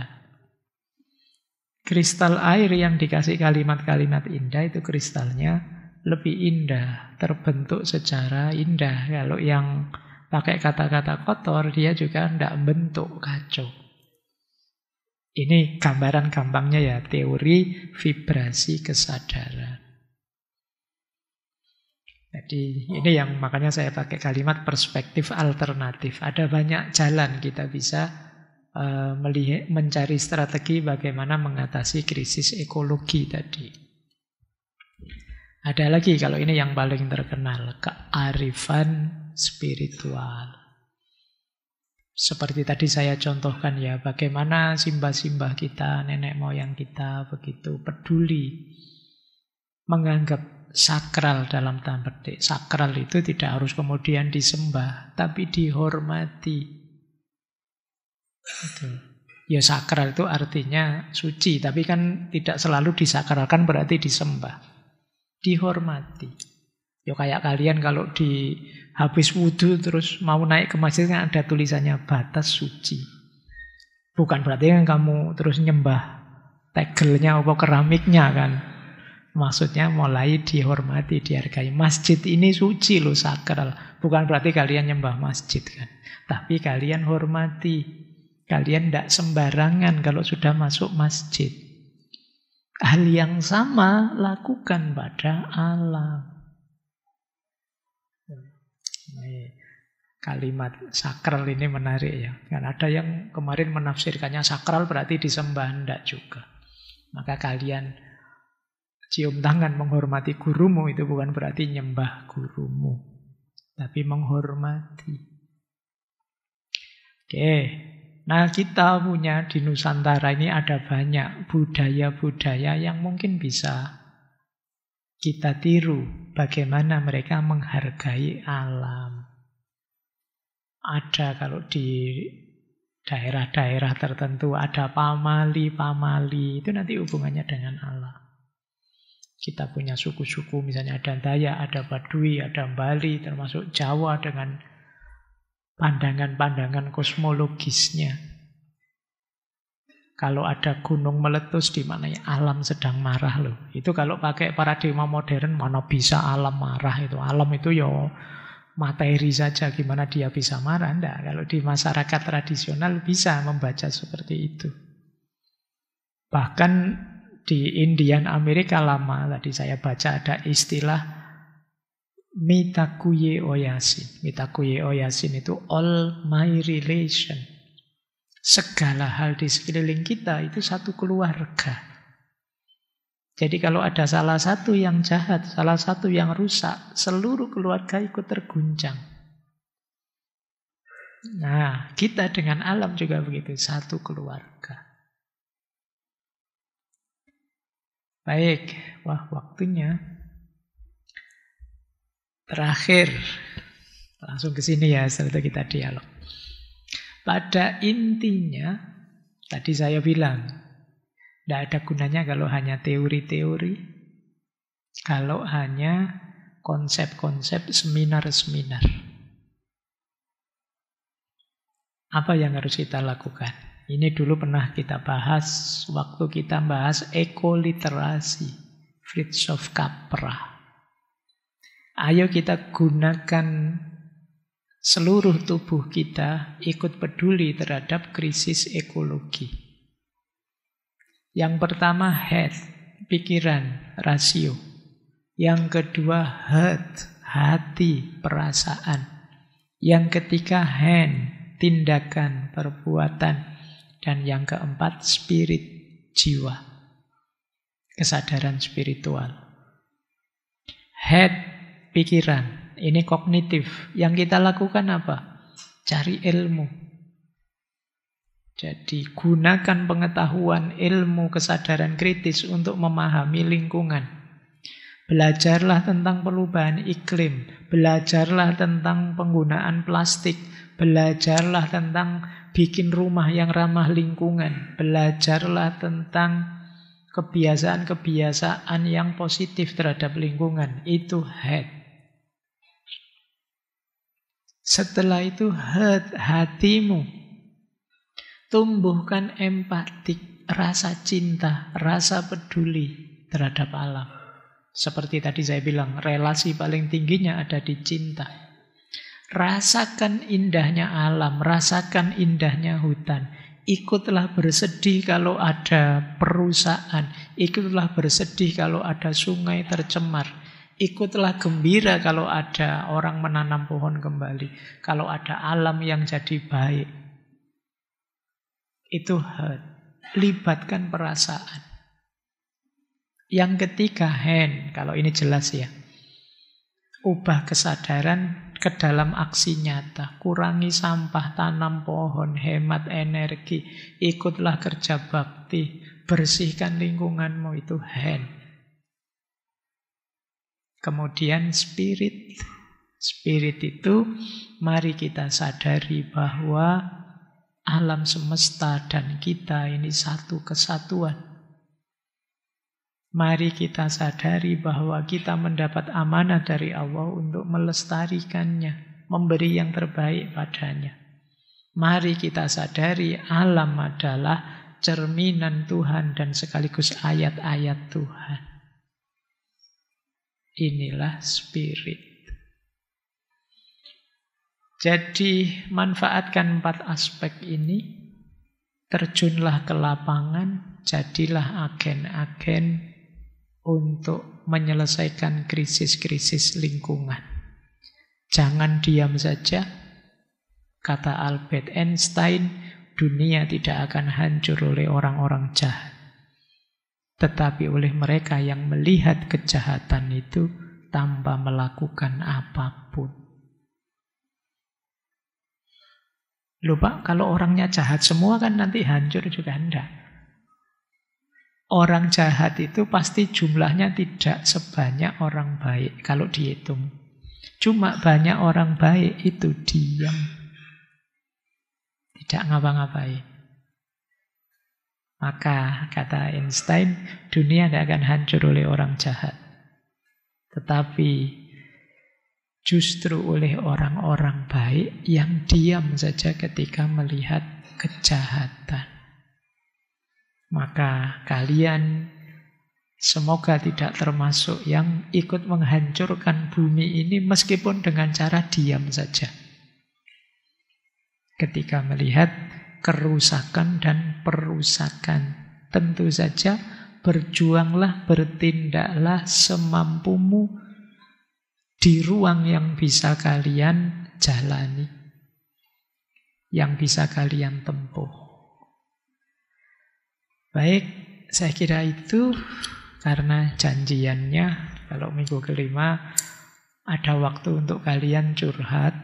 Kristal air yang dikasih kalimat-kalimat indah itu kristalnya lebih indah, terbentuk secara indah. Kalau yang pakai kata-kata kotor, dia juga tidak bentuk, kacau. Ini gambaran gampangnya ya, teori vibrasi kesadaran. Jadi ini yang makanya saya pakai kalimat perspektif alternatif. Ada banyak jalan kita bisa melihat, mencari strategi bagaimana mengatasi krisis ekologi tadi. Ada lagi, kalau ini yang paling terkenal, kearifan spiritual. Seperti tadi saya contohkan ya, bagaimana simbah-simbah kita, nenek moyang kita begitu peduli, menganggap sakral dalam tanda petik. Sakral itu tidak harus kemudian disembah, tapi dihormati. Itu. Ya sakral itu artinya suci, tapi kan tidak selalu disakralkan berarti disembah. Dihormati. Ya kayak kalian kalau di habis wudhu terus mau naik ke masjid kan ada tulisannya batas suci. Bukan berarti kan kamu terus nyembah tegelnya atau keramiknya kan. Maksudnya mulai dihormati, dihargai. Masjid ini suci loh, sakral. Bukan berarti kalian nyembah masjid kan. Tapi kalian hormati. Kalian tidak sembarangan kalau sudah masuk masjid. Hal yang sama lakukan pada alam. Kalimat sakral ini menarik ya. Kan ada yang kemarin menafsirkannya sakral berarti disembah, enggak juga. Maka kalian cium tangan menghormati gurumu itu bukan berarti nyembah gurumu, tapi menghormati. Oke. Nah, kita punya di Nusantara ini ada banyak budaya-budaya yang mungkin bisa kita tiru bagaimana mereka menghargai alam. Ada kalau di daerah-daerah tertentu ada pamali-pamali, itu nanti hubungannya dengan alam. Kita punya suku-suku, misalnya ada Dayak, ada Baduy, ada Bali, termasuk Jawa dengan pandangan-pandangan kosmologisnya. Kalau ada gunung meletus di mana alam sedang marah loh. Itu kalau pakai paradigma modern mana bisa alam marah itu. Alam itu ya materi saja, gimana dia bisa marah. Enggak, kalau di masyarakat tradisional bisa membaca seperti itu. Bahkan di Indian Amerika lama tadi saya baca ada istilah Mitakuye Oyasin. Mitakuye Oyasin itu all my relation. Segala hal di sekeliling kita itu satu keluarga. Jadi kalau ada salah satu yang jahat, salah satu yang rusak, seluruh keluarga ikut terguncang. Nah, kita dengan alam juga begitu, satu keluarga. Baik, wah waktunya. Terakhir, langsung ke sini ya, setelah itu kita dialog. Pada intinya, tadi saya bilang, tidak ada gunanya kalau hanya teori-teori, kalau hanya konsep-konsep seminar-seminar. Apa yang harus kita lakukan? Ini dulu pernah kita bahas, waktu kita bahas ekoliterasi, Fritjof Capra. Ayo kita gunakan seluruh tubuh kita ikut peduli terhadap krisis ekologi. Yang pertama head, pikiran, rasio. Yang kedua heart, hati, perasaan. Yang ketiga hand, tindakan, perbuatan. Dan yang keempat spirit, jiwa. Kesadaran spiritual. Head, pikiran, Ini kognitif. Yang kita lakukan apa? Cari ilmu. Jadi gunakan pengetahuan, ilmu, kesadaran kritis untuk memahami lingkungan. Belajarlah tentang perubahan iklim. Belajarlah tentang penggunaan plastik. Belajarlah tentang bikin rumah yang ramah lingkungan. Belajarlah tentang kebiasaan-kebiasaan yang positif terhadap lingkungan. Itu head. Setelah itu hatimu. Tumbuhkan empatik, rasa cinta, rasa peduli terhadap alam. Seperti tadi saya bilang, relasi paling tingginya ada di cinta. Rasakan indahnya alam, rasakan indahnya hutan. Ikutlah bersedih kalau ada perusahaan. Ikutlah bersedih kalau ada sungai tercemar. Ikutlah gembira kalau ada orang menanam pohon kembali. Kalau ada alam yang jadi baik. Itu heart. Libatkan perasaan. Yang ketiga hand. Kalau ini jelas ya. Ubah kesadaran ke dalam aksi nyata. Kurangi sampah, tanam pohon, hemat energi. Ikutlah kerja bakti. Bersihkan lingkunganmu. Itu hand. Kemudian spirit. Spirit itu mari kita sadari bahwa alam semesta dan kita ini satu kesatuan. Mari kita sadari bahwa kita mendapat amanah dari Allah untuk melestarikannya, memberi yang terbaik padanya. Mari kita sadari alam adalah cerminan Tuhan dan sekaligus ayat-ayat Tuhan. Inilah spirit. Jadi manfaatkan 4 aspek ini, terjunlah ke lapangan, jadilah agen-agen untuk menyelesaikan krisis-krisis lingkungan. Jangan diam saja. Kata Albert Einstein, dunia tidak akan hancur oleh orang-orang jahat. Tetapi oleh mereka yang melihat kejahatan itu tanpa melakukan apapun. Loh Pak, kalau orangnya jahat semua kan nanti hancur juga enggak. Orang jahat itu pasti jumlahnya tidak sebanyak orang baik kalau dihitung. Cuma banyak orang baik itu diam. Tidak ngapa-ngapain. Maka kata Einstein, dunia tidak akan hancur oleh orang jahat. Tetapi justru oleh orang-orang baik yang diam saja ketika melihat kejahatan. Maka kalian semoga tidak termasuk yang ikut menghancurkan bumi ini meskipun dengan cara diam saja. Ketika melihat kerusakan dan perusakan, tentu saja berjuanglah, bertindaklah semampumu di ruang yang bisa kalian jalani, yang bisa kalian tempuh. Baik, saya kira itu karena janjiannya kalau minggu kelima ada waktu untuk kalian curhat.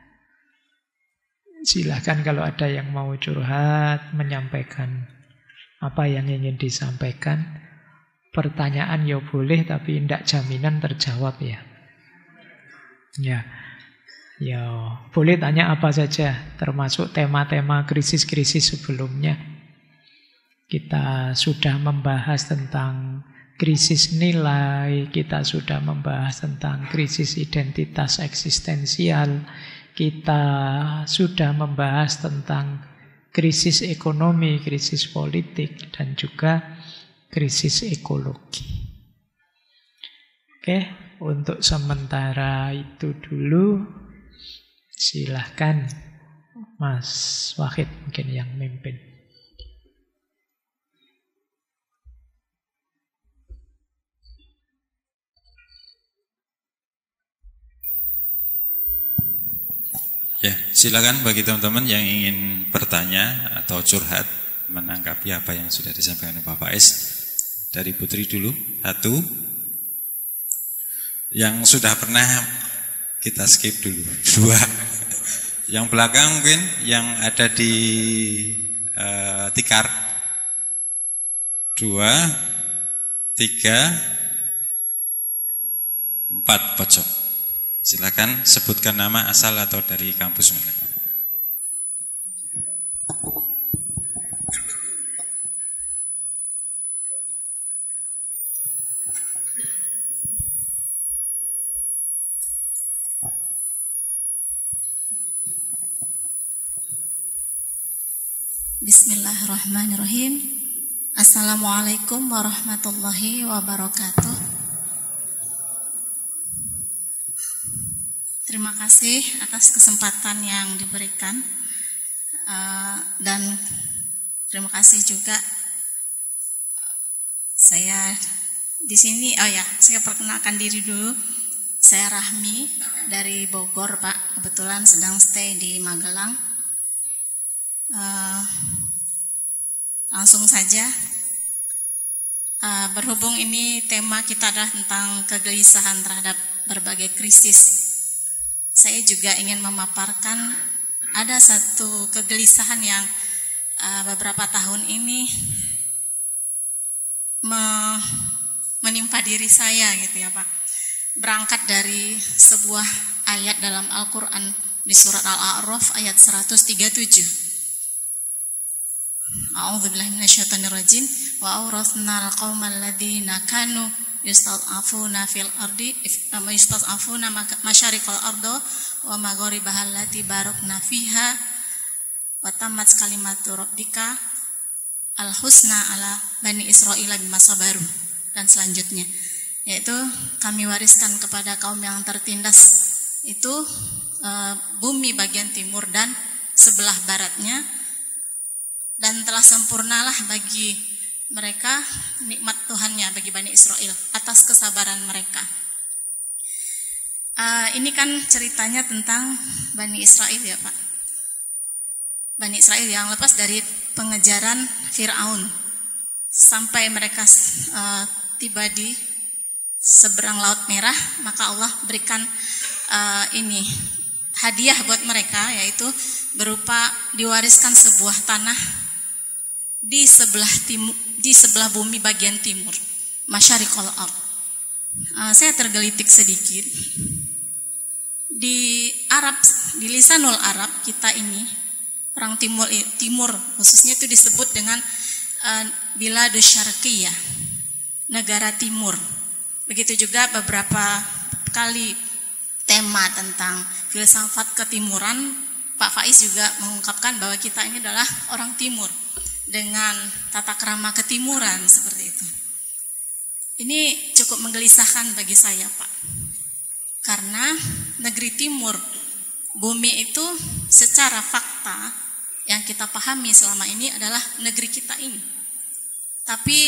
Silahkan kalau ada yang mau curhat, menyampaikan apa yang ingin disampaikan. Pertanyaan ya boleh, tapi tidak jaminan terjawab ya. Ya, boleh tanya apa saja, termasuk tema-tema krisis-krisis sebelumnya. Kita sudah membahas tentang krisis nilai, kita sudah membahas tentang krisis identitas eksistensial, kita sudah membahas tentang krisis ekonomi, krisis politik, dan juga krisis ekologi. Oke, untuk sementara itu dulu. Silahkan Mas Wahid mungkin yang mimpin. Ya, silakan bagi teman-teman yang ingin bertanya atau curhat menanggapi apa yang sudah disampaikan oleh Pak Faiz. Dari Putri dulu, satu. Yang sudah pernah Kita skip dulu. 2. Yang belakang mungkin yang ada di tikar. 2, 3, 4 pojok. Silakan sebutkan nama, asal atau dari kampus mana. Bismillahirrahmanirrahim. Assalamualaikum warahmatullahi wabarakatuh. Terima kasih atas kesempatan yang diberikan, dan terima kasih juga saya di sini. Saya perkenalkan diri dulu. Saya Rahmi dari Bogor, Pak. Kebetulan sedang stay di Magelang. Langsung saja, berhubung ini tema kita adalah tentang kegelisahan terhadap berbagai krisis, saya juga ingin memaparkan ada satu kegelisahan yang beberapa tahun ini menimpa diri saya gitu ya Pak. Berangkat dari sebuah ayat dalam Al-Quran di surat Al-A'raf ayat 137. A'udzubillahi minasyaitonirrajim. Wa awrathnal qaumal ladzina kanu yustad'afuna fil ardi yustad'afuna masyariqal ardo wa magharibaha allati barakna fiha wa tammat kalimatu rabbika al-husna ala bani Israila bima sabaru, dan selanjutnya, yaitu kami wariskan kepada kaum yang tertindas itu bumi bagian timur dan sebelah baratnya, dan telah sempurnalah bagi mereka nikmat Tuhannya bagi Bani Israel atas kesabaran mereka. Ini kan ceritanya tentang Bani Israel ya Pak. Bani Israel yang lepas dari pengejaran Fir'aun sampai mereka tiba di seberang Laut Merah, maka Allah berikan ini hadiah buat mereka, yaitu berupa diwariskan sebuah tanah di sebelah bumi bagian timur, masyariqal ard. Saya tergelitik sedikit. Di Arab, di lisanul Arab kita ini, orang timur khususnya itu disebut dengan biladus syarqiyah, negara timur. Begitu juga beberapa kali tema tentang filsafat ketimuran, Pak Faiz juga mengungkapkan bahwa kita ini adalah orang timur dengan tata krama ketimuran seperti itu. Ini cukup menggelisahkan bagi saya Pak, karena negeri timur, bumi itu secara fakta yang kita pahami selama ini adalah negeri kita ini. Tapi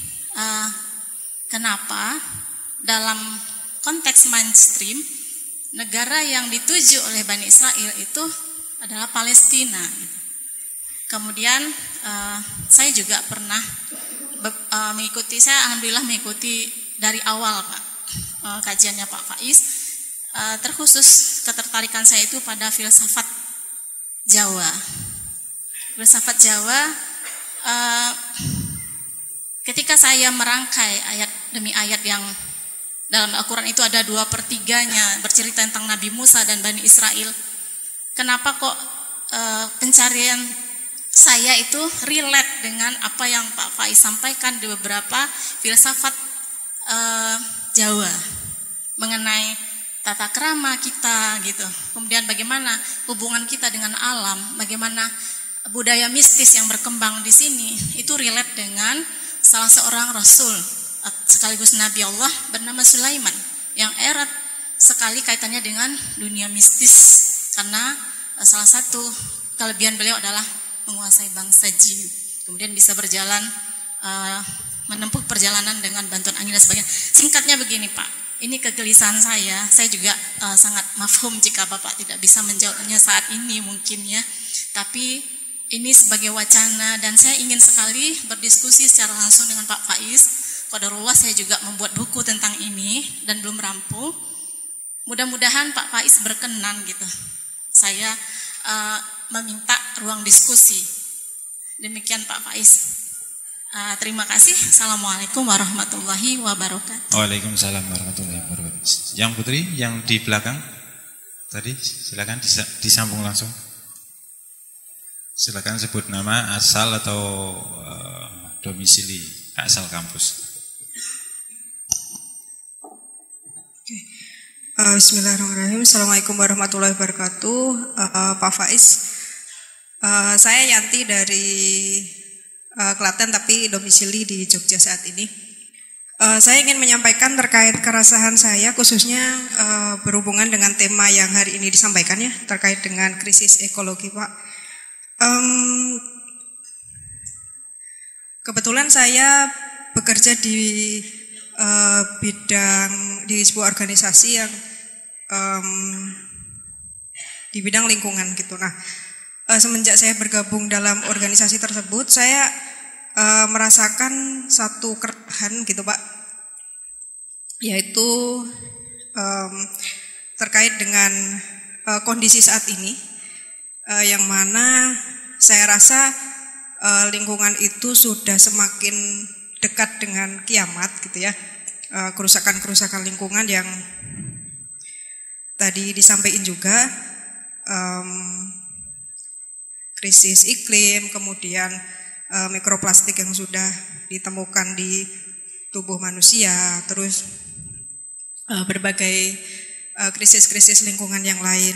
kenapa dalam konteks mainstream negara yang dituju oleh Bani Israel itu adalah Palestina. Kemudian saya juga pernah saya alhamdulillah mengikuti dari awal Pak kajiannya Pak Faiz. Terkhusus ketertarikan saya itu pada filsafat Jawa. Filsafat Jawa, ketika saya merangkai ayat demi ayat yang dalam Al-Quran itu ada 2/3-nya bercerita tentang Nabi Musa dan Bani Israel. Kenapa kok pencarian saya itu relate dengan apa yang Pak Faiz sampaikan di beberapa filsafat Jawa mengenai tata krama kita gitu. Kemudian bagaimana hubungan kita dengan alam, bagaimana budaya mistis yang berkembang di sini itu relate dengan salah seorang rasul sekaligus Nabi Allah bernama Sulaiman yang erat sekali kaitannya dengan dunia mistis, karena salah satu kelebihan beliau adalah menguasai bangsa jin, kemudian bisa berjalan menempuh perjalanan dengan bantuan angin dan sebagainya. Singkatnya begini Pak, ini kegelisahan saya juga sangat mafhum jika Bapak tidak bisa menjawabnya saat ini mungkin ya, tapi ini sebagai wacana dan saya ingin sekali berdiskusi secara langsung dengan Pak Faiz. Qadarullah saya juga membuat buku tentang ini dan belum rampung. Mudah-mudahan Pak Faiz berkenan gitu. Saya meminta ruang diskusi. Demikian Pak Faiz. Terima kasih. Assalamualaikum warahmatullahi wabarakatuh. Waalaikumsalam warahmatullahi wabarakatuh. Yang Putri, yang di belakang tadi, silakan disambung langsung. Silakan sebut nama, asal atau domisili, asal kampus. Bismillahirrahmanirrahim. Assalamualaikum warahmatullahi wabarakatuh. Pak Faiz, saya Yanti dari Klaten tapi domisili di Jogja saat ini. Saya ingin menyampaikan terkait keresahan saya khususnya berhubungan dengan tema yang hari ini disampaikan ya, terkait dengan krisis ekologi, Pak. Kebetulan saya bekerja di di sebuah organisasi yang di bidang lingkungan gitu. Nah, semenjak saya bergabung dalam organisasi tersebut, saya merasakan satu keresahan gitu, Pak, yaitu terkait dengan kondisi saat ini, yang mana saya rasa lingkungan itu sudah semakin dekat dengan kiamat gitu ya. Kerusakan-kerusakan lingkungan yang tadi disampaikan juga, krisis iklim, kemudian mikroplastik yang sudah ditemukan di tubuh manusia, terus berbagai krisis-krisis lingkungan yang lain.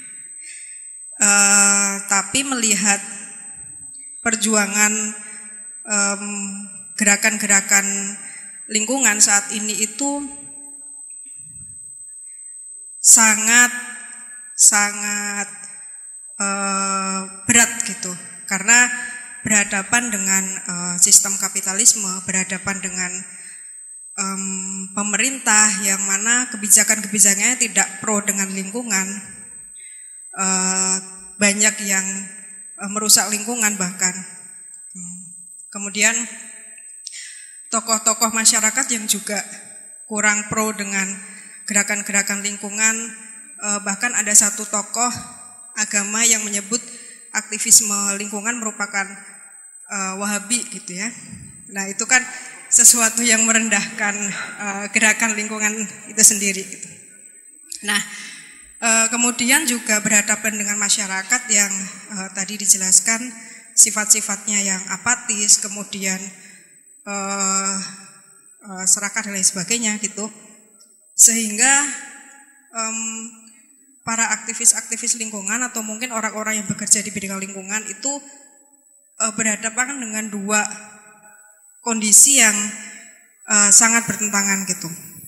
Tapi melihat perjuangan gerakan-gerakan lingkungan saat ini itu sangat berat gitu, karena berhadapan dengan sistem kapitalisme, berhadapan dengan pemerintah yang mana kebijakan-kebijakannya tidak pro dengan lingkungan, banyak yang merusak lingkungan bahkan. Kemudian tokoh-tokoh masyarakat yang juga kurang pro dengan gerakan-gerakan lingkungan, bahkan ada satu tokoh agama yang menyebut aktivisme lingkungan merupakan Wahabi gitu ya. Nah, itu kan sesuatu yang merendahkan gerakan lingkungan itu sendiri gitu. Nah, kemudian juga berhadapan dengan masyarakat yang tadi dijelaskan sifat-sifatnya yang apatis, kemudian serakah dan lain sebagainya gitu, sehingga para aktivis-aktivis lingkungan atau mungkin orang-orang yang bekerja di bidang lingkungan itu berhadapan dengan dua kondisi yang sangat bertentangan gitu.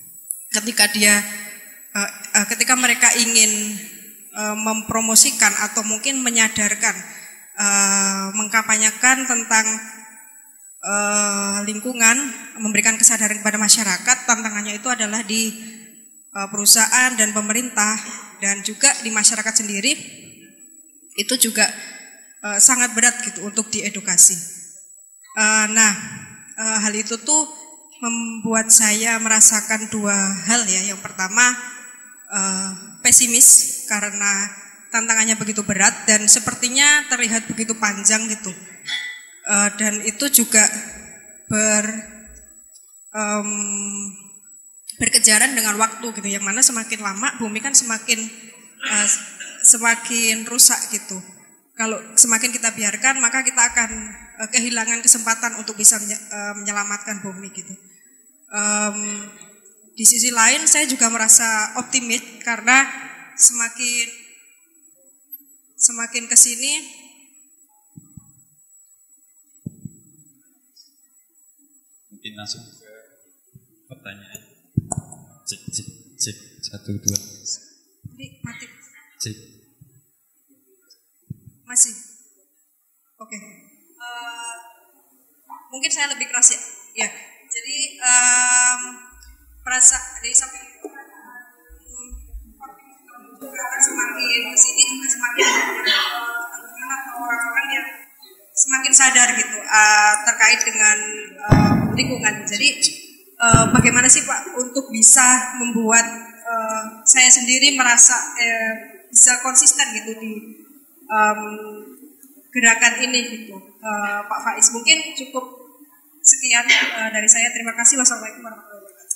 Ketika mereka ingin mempromosikan atau mungkin menyadarkan, mengkampanyekan tentang lingkungan, memberikan kesadaran kepada masyarakat, tantangannya itu adalah di perusahaan dan pemerintah dan juga di masyarakat sendiri, itu juga sangat berat gitu untuk diedukasi. Hal itu tuh membuat saya merasakan dua hal ya. Yang pertama, pesimis karena tantangannya begitu berat dan sepertinya terlihat begitu panjang gitu. Dan itu juga berkejaran dengan waktu gitu, yang mana semakin lama bumi kan semakin rusak gitu. Kalau semakin kita biarkan, maka kita akan kehilangan kesempatan untuk bisa menyelamatkan bumi gitu. Di sisi lain saya juga merasa optimis karena semakin kesini mungkin langsung ke pertanyaan. Cek 1 2. Ini mati. Cek. Masih. Oke. Mungkin saya lebih keras ya. Ya. Jadi dari samping karena semakin kesini juga semakin orang-orang yang semakin sadar gitu terkait dengan lingkungan. Jadi bagaimana sih Pak untuk bisa membuat saya sendiri merasa bisa konsisten gitu di gerakan ini gitu. Pak Faiz, mungkin cukup sekian dari saya. Terima kasih. Wassalamualaikum warahmatullahi wabarakatuh.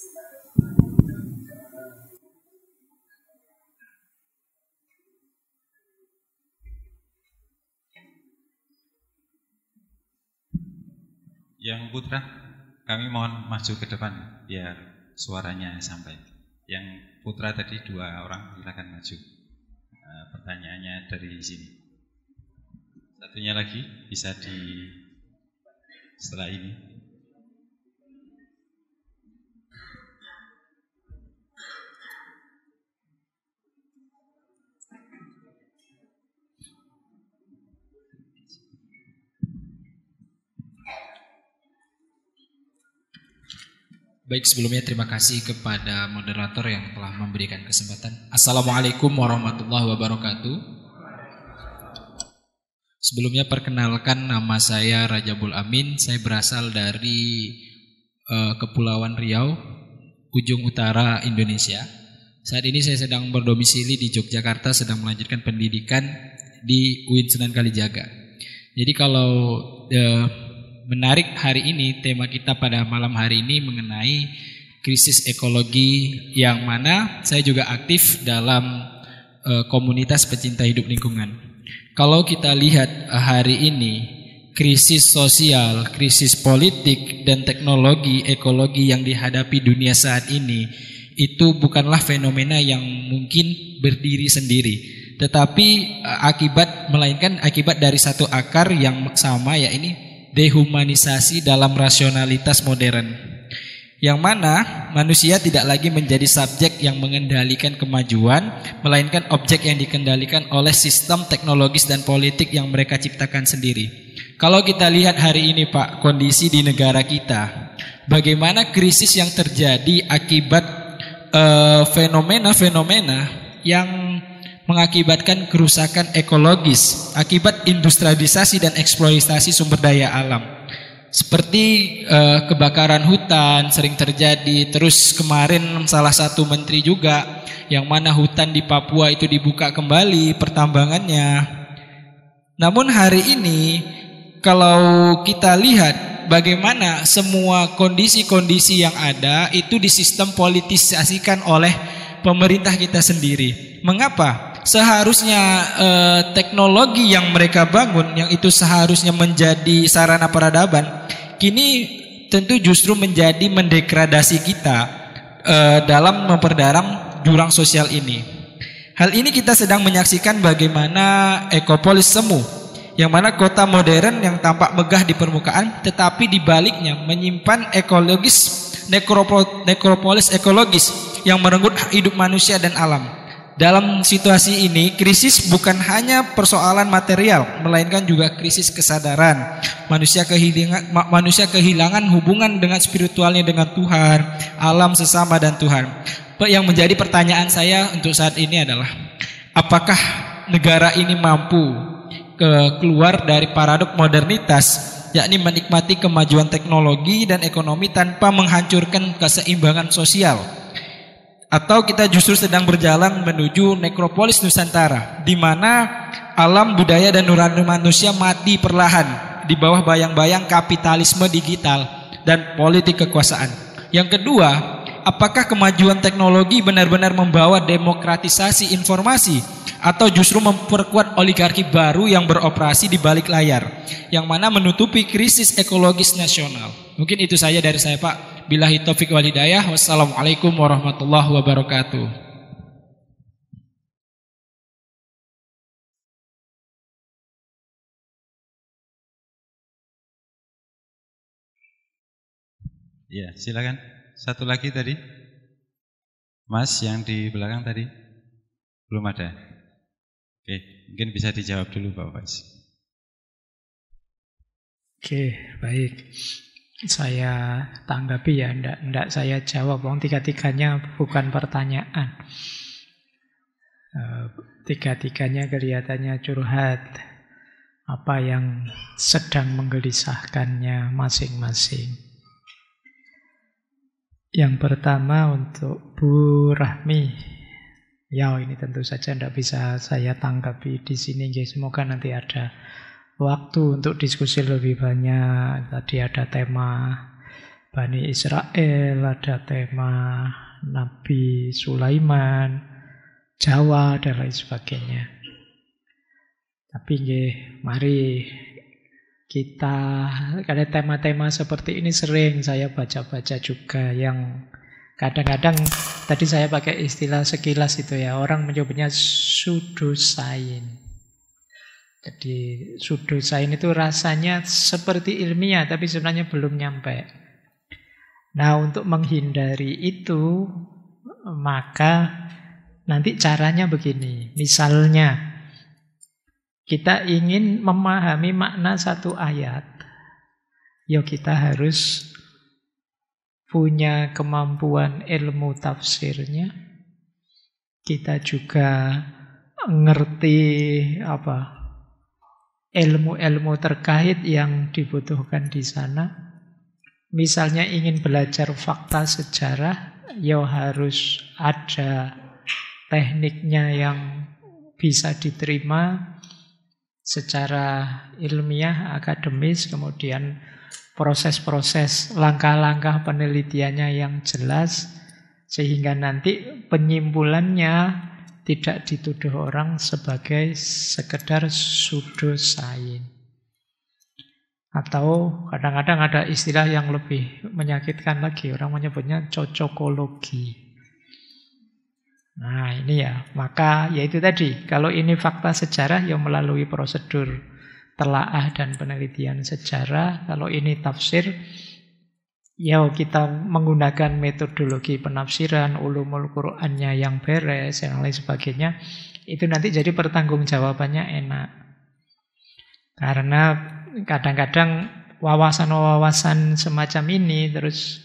Yang Putra, kami mohon maju ke depan biar suaranya sampai. Yang Putra tadi 2 orang, silakan maju. Pertanyaannya dari sini. Satunya lagi bisa di setelah ini. Baik, sebelumnya terima kasih kepada moderator yang telah memberikan kesempatan. Assalamualaikum warahmatullahi wabarakatuh. Sebelumnya perkenalkan, nama saya Rajabul Amin. Saya berasal dari Kepulauan Riau, ujung utara Indonesia. Saat ini saya sedang berdomisili di Yogyakarta, sedang melanjutkan pendidikan di UIN Sunan Kalijaga. Jadi kalau menarik hari ini, tema kita pada malam hari ini mengenai krisis ekologi, yang mana saya juga aktif dalam komunitas pecinta hidup lingkungan. Kalau kita lihat hari ini, krisis sosial, krisis politik, dan teknologi ekologi yang dihadapi dunia saat ini, itu bukanlah fenomena yang mungkin berdiri sendiri, tetapi melainkan akibat dari satu akar yang sama, yaitu dehumanisasi dalam rasionalitas modern, yang mana manusia tidak lagi menjadi subjek yang mengendalikan kemajuan, melainkan objek yang dikendalikan oleh sistem teknologis dan politik yang mereka ciptakan sendiri. Kalau kita lihat hari ini Pak, kondisi di negara kita, bagaimana krisis yang terjadi akibat fenomena-fenomena yang mengakibatkan kerusakan ekologis akibat industrialisasi dan eksploitasi sumber daya alam. Seperti kebakaran hutan sering terjadi. Terus kemarin salah satu menteri juga, yang mana hutan di Papua itu dibuka kembali pertambangannya. Namun hari ini kalau kita lihat bagaimana semua kondisi-kondisi yang ada itu disistem politisasikan oleh pemerintah kita sendiri. Mengapa? Seharusnya teknologi yang mereka bangun, yang itu seharusnya menjadi sarana peradaban, kini tentu justru menjadi mendegradasi kita dalam memperdalam jurang sosial ini. Hal ini kita sedang menyaksikan bagaimana ekopolis semu, yang mana kota modern yang tampak megah di permukaan, tetapi di baliknya menyimpan nekropolis ekologis yang merenggut hidup manusia dan alam. Dalam situasi ini, krisis bukan hanya persoalan material, melainkan juga krisis kesadaran. Manusia kehilangan hubungan dengan spiritualnya dengan Tuhan, alam sesama dan Tuhan. Yang menjadi pertanyaan saya untuk saat ini adalah, apakah negara ini mampu keluar dari paradok modernitas, yakni menikmati kemajuan teknologi dan ekonomi tanpa menghancurkan keseimbangan sosial? Atau kita justru sedang berjalan menuju nekropolis Nusantara, di mana alam, budaya, dan nurani manusia mati perlahan di bawah bayang-bayang kapitalisme digital dan politik kekuasaan. Yang kedua, apakah kemajuan teknologi benar-benar membawa demokratisasi informasi, atau justru memperkuat oligarki baru yang beroperasi di balik layar, yang mana menutupi krisis ekologis nasional? Mungkin itu saja dari saya Pak. Billahi taufik wal hidayah. Wassalamualaikum warahmatullahi wabarakatuh. Ya, silakan. Satu lagi tadi, Mas yang di belakang tadi belum ada. Oke, mungkin bisa dijawab dulu Pak Faiz. Oke, baik. Saya tanggapi ya, enggak saya jawab. Tiga-tiganya bukan pertanyaan. Tiga-tiganya kelihatannya curhat. Apa yang sedang menggelisahkannya masing-masing. Yang pertama untuk Bu Rahmi. Ya, ini tentu saja tidak bisa saya tanggapi di sini. Semoga nanti ada waktu untuk diskusi lebih banyak. Tadi ada tema Bani Israel, ada tema Nabi Sulaiman, Jawa, dan lain sebagainya. Tapi mari kita, karena tema-tema seperti ini sering saya baca-baca juga, yang kadang-kadang tadi saya pakai istilah sekilas itu ya, orang menyebutnya pseudosains. Jadi pseudosains itu rasanya seperti ilmiah tapi sebenarnya belum nyampe. Nah, untuk menghindari itu maka nanti caranya begini. Misalnya kita ingin memahami makna satu ayat, ya kita harus punya kemampuan ilmu tafsirnya. Kita juga ngerti ilmu-ilmu terkait yang dibutuhkan di sana. Misalnya ingin belajar fakta sejarah, ya harus ada tekniknya yang bisa diterima secara ilmiah, akademis, kemudian proses-proses, langkah-langkah penelitiannya yang jelas, sehingga nanti penyimpulannya tidak dituduh orang sebagai sekedar pseudosains. Atau kadang-kadang ada istilah yang lebih menyakitkan lagi, orang menyebutnya cocokologi. Nah ini ya, maka yaitu tadi, kalau ini fakta sejarah ya melalui prosedur telaah dan penelitian sejarah. Kalau ini tafsir, ya kita menggunakan metodologi penafsiran, ulumul Qur'annya yang beres, dan lain sebagainya. Itu nanti jadi pertanggungjawabannya enak. Karena kadang-kadang wawasan-wawasan semacam ini terus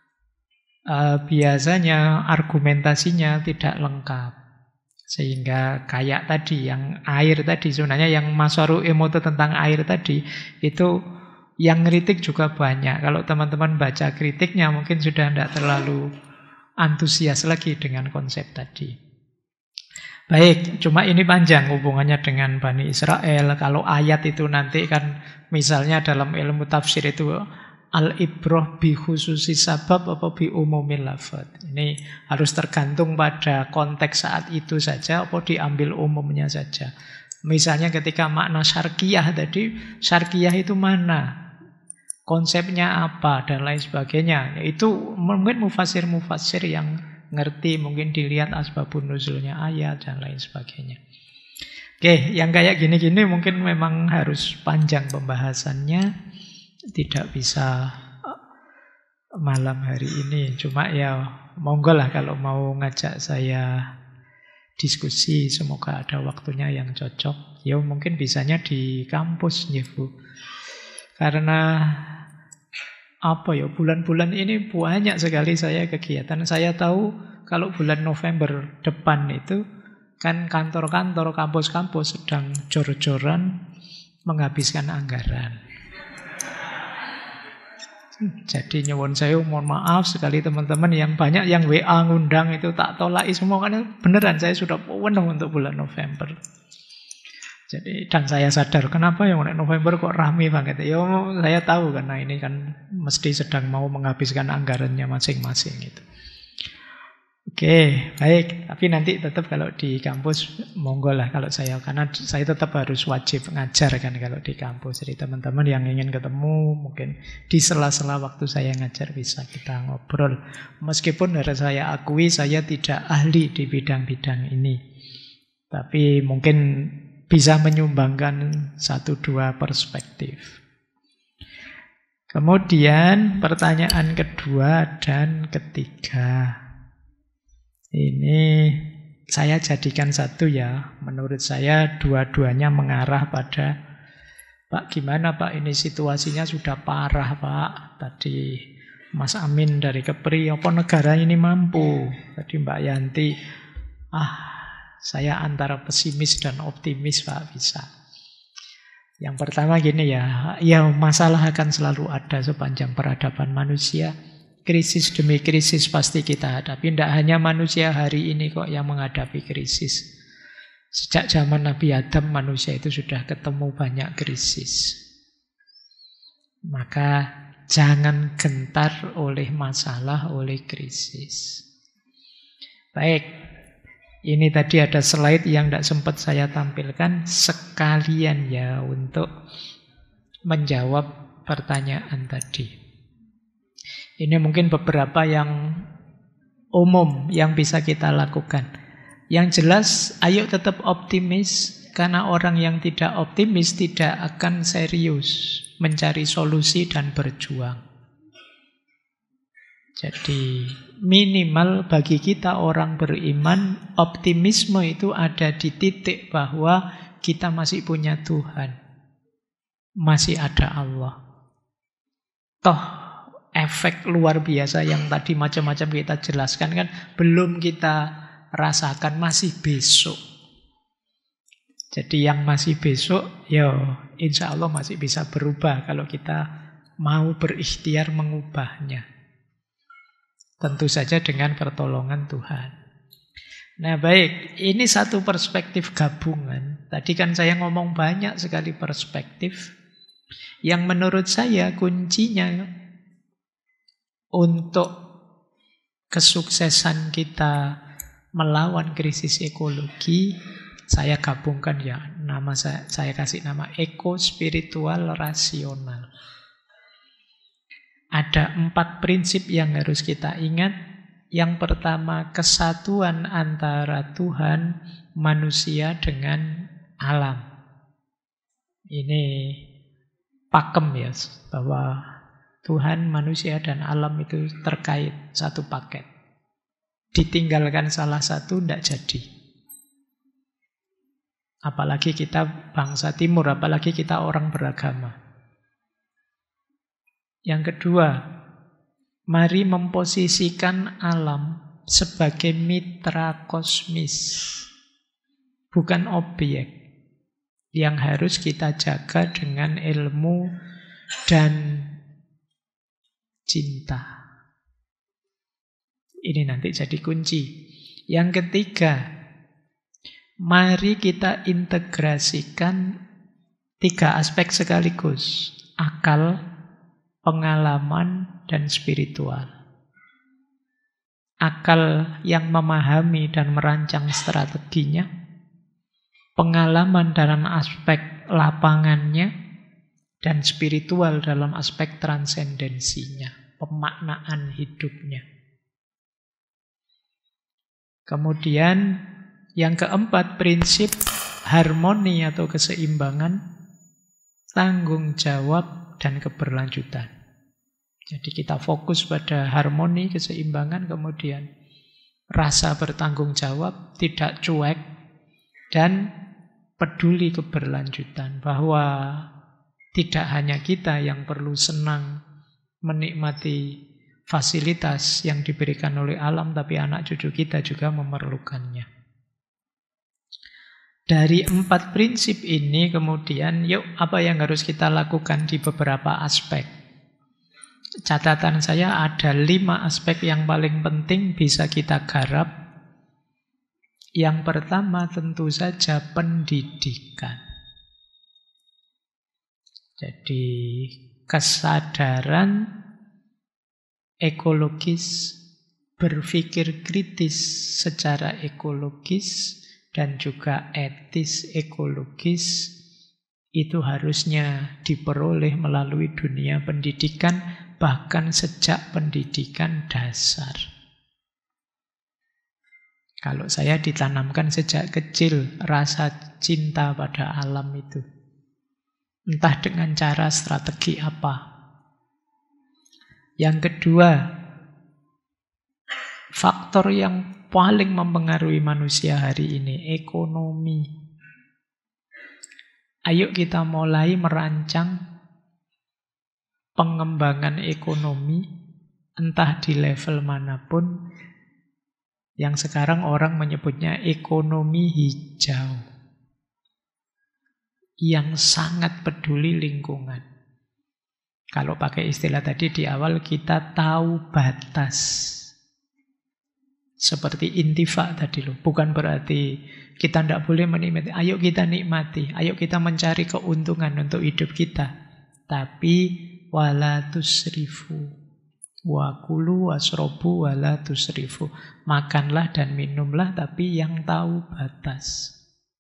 biasanya argumentasinya tidak lengkap. Sehingga kayak tadi, yang air tadi, sebenarnya yang Masaru Emoto tentang air tadi, itu yang kritik juga banyak. Kalau teman-teman baca kritiknya mungkin sudah tidak terlalu antusias lagi dengan konsep tadi. Baik, cuma ini panjang hubungannya dengan Bani Israel. Kalau ayat itu nanti kan misalnya dalam ilmu tafsir itu al-ibrah bi khususi sabab apa bi umumil lafad. Ini harus tergantung pada konteks saat itu saja apa diambil umumnya saja. Misalnya ketika makna syarqiyah tadi, syarqiyah itu mana? Konsepnya apa dan lain sebagainya. Itu mungkin mufasir-mufasir yang ngerti, mungkin dilihat asbabun nuzulnya ayat dan lain sebagainya. Oke, yang kayak gini-gini mungkin memang harus panjang pembahasannya, tidak bisa malam hari ini. Cuma ya monggo lah kalau mau ngajak saya diskusi, semoga ada waktunya yang cocok. Ya mungkin bisanya di kampus nih Bu. Karena bulan-bulan ini banyak sekali saya kegiatan. Saya tahu kalau bulan November depan itu kan kantor-kantor, kampus-kampus sedang jor-joran menghabiskan anggaran. Jadi nyuwun saya, mohon maaf sekali teman-teman yang banyak yang WA ngundang itu tak tolaki semua, karena beneran saya sudah penuh untuk bulan November. Jadi, dan saya sadar kenapa yang November kok ramai banget. Ya saya tahu karena ini kan mesti sedang mau menghabiskan anggarannya masing-masing gitu. Oke, baik. Tapi nanti tetap kalau di kampus monggo lah kalau saya, karena saya tetap harus wajib ngajar kan kalau di kampus. Jadi teman-teman yang ingin ketemu mungkin di sela-sela waktu saya ngajar bisa kita ngobrol. Meskipun harus saya akui saya tidak ahli di bidang-bidang ini. Tapi mungkin bisa menyumbangkan 1-2 perspektif. Kemudian pertanyaan kedua dan ketiga. Ini saya jadikan satu ya. Menurut saya dua-duanya mengarah pada, Pak gimana Pak, ini situasinya sudah parah Pak. Tadi Mas Amin dari Kepri, apa negara ini mampu? Tadi Mbak Yanti, saya antara pesimis dan optimis Pak, bisa. Yang pertama gini ya masalah akan selalu ada sepanjang peradaban manusia. Krisis demi krisis pasti kita hadapi. Tidak hanya manusia hari ini kok yang menghadapi krisis. Sejak zaman Nabi Adam manusia itu sudah ketemu banyak krisis. Maka jangan gentar oleh masalah, oleh krisis. Baik, ini tadi ada slide yang tidak sempat saya tampilkan. Sekalian ya untuk menjawab pertanyaan tadi. Ini mungkin beberapa yang umum yang bisa kita lakukan. Yang jelas, ayo tetap optimis. Karena orang yang tidak optimis tidak akan serius mencari solusi dan berjuang. Jadi minimal bagi kita orang beriman, optimisme itu ada di titik bahwa kita masih punya Tuhan. Masih ada Allah. Toh efek luar biasa yang tadi macam-macam kita jelaskan kan belum kita rasakan, masih besok. Jadi yang masih besok, insya Allah masih bisa berubah kalau kita mau berikhtiar mengubahnya. Tentu saja dengan pertolongan Tuhan. Nah baik, ini satu perspektif gabungan. Tadi kan saya ngomong banyak sekali perspektif. Yang menurut saya kuncinya untuk kesuksesan kita melawan krisis ekologi, saya gabungkan ya, nama saya kasih nama eko-spiritual rasional. Ada 4 prinsip yang harus kita ingat. Yang pertama, kesatuan antara Tuhan, manusia dengan alam. Ini pakem ya, bahwa Tuhan, manusia, dan alam itu terkait satu paket. Ditinggalkan salah satu tidak jadi. Apalagi kita bangsa timur, apalagi kita orang beragama. Yang kedua, mari memposisikan alam sebagai mitra kosmis, bukan objek yang harus kita jaga dengan ilmu dan cinta. Ini nanti jadi kunci. Yang ketiga, mari kita integrasikan 3 aspek sekaligus. Akal, pengalaman, dan spiritual. Akal yang memahami dan merancang strateginya, pengalaman dalam aspek lapangannya, dan spiritual dalam aspek transendensinya, pemaknaan hidupnya. Kemudian yang keempat, prinsip harmoni atau keseimbangan, tanggung jawab, dan keberlanjutan. Jadi kita fokus pada harmoni, keseimbangan, kemudian rasa bertanggung jawab, tidak cuek, dan peduli keberlanjutan. Bahwa tidak hanya kita yang perlu senang menikmati fasilitas yang diberikan oleh alam, tapi anak cucu kita juga memerlukannya. Dari 4 prinsip ini kemudian, yuk apa yang harus kita lakukan di beberapa aspek. Catatan saya ada 5 aspek yang paling penting bisa kita garap. Yang pertama tentu saja pendidikan. Jadi kesadaran ekologis, berpikir kritis secara ekologis, dan juga etis ekologis itu harusnya diperoleh melalui dunia pendidikan, bahkan sejak pendidikan dasar. Kalau saya ditanamkan sejak kecil rasa cinta pada alam itu, entah dengan cara strategi apa. Yang kedua, faktor yang paling mempengaruhi manusia hari ini, ekonomi. Ayo kita mulai merancang pengembangan ekonomi, entah di level manapun, yang sekarang orang menyebutnya ekonomi hijau, yang sangat peduli lingkungan. Kalau pakai istilah tadi di awal, kita tahu batas. Seperti intifak tadi loh. Bukan berarti kita tidak boleh menikmati. Ayo kita nikmati. Ayo kita mencari keuntungan untuk hidup kita. Tapi wala tusrifu. Wa kulu wasrobu wala tusrifu. Makanlah dan minumlah tapi yang tahu batas.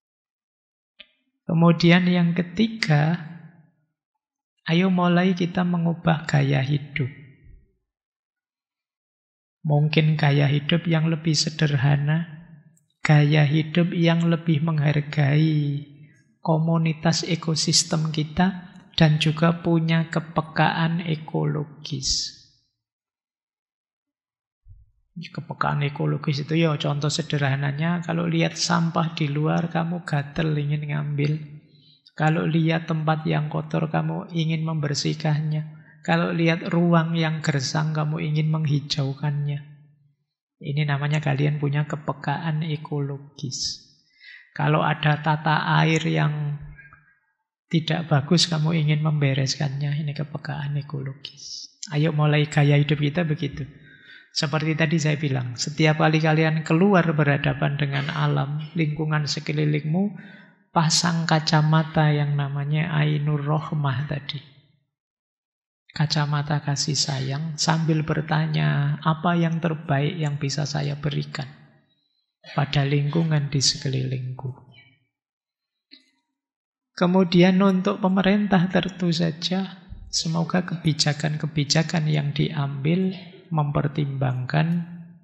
Kemudian yang ketiga, ayo mulai kita mengubah gaya hidup. Mungkin gaya hidup yang lebih sederhana, gaya hidup yang lebih menghargai komunitas ekosistem kita, dan juga punya kepekaan ekologis. Kepekaan ekologis itu ya contoh sederhananya, kalau lihat sampah di luar kamu gatel ingin ngambil. Kalau lihat tempat yang kotor kamu ingin membersihkannya. Kalau lihat ruang yang gersang kamu ingin menghijaukannya. Ini namanya kalian punya kepekaan ekologis. Kalau ada tata air yang tidak bagus kamu ingin membereskannya. Ini kepekaan ekologis. Ayo mulai gaya hidup kita begitu. Seperti tadi saya bilang, setiap kali kalian keluar berhadapan dengan alam, lingkungan sekelilingmu, pasang kacamata yang namanya Ainur Rohmah tadi. Kacamata kasih sayang sambil bertanya, apa yang terbaik yang bisa saya berikan pada lingkungan di sekelilingku. Kemudian untuk pemerintah tentu saja, semoga kebijakan-kebijakan yang diambil mempertimbangkan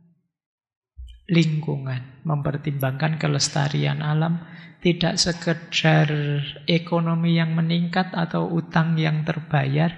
lingkungan, mempertimbangkan kelestarian alam, tidak sekedar ekonomi yang meningkat atau utang yang terbayar,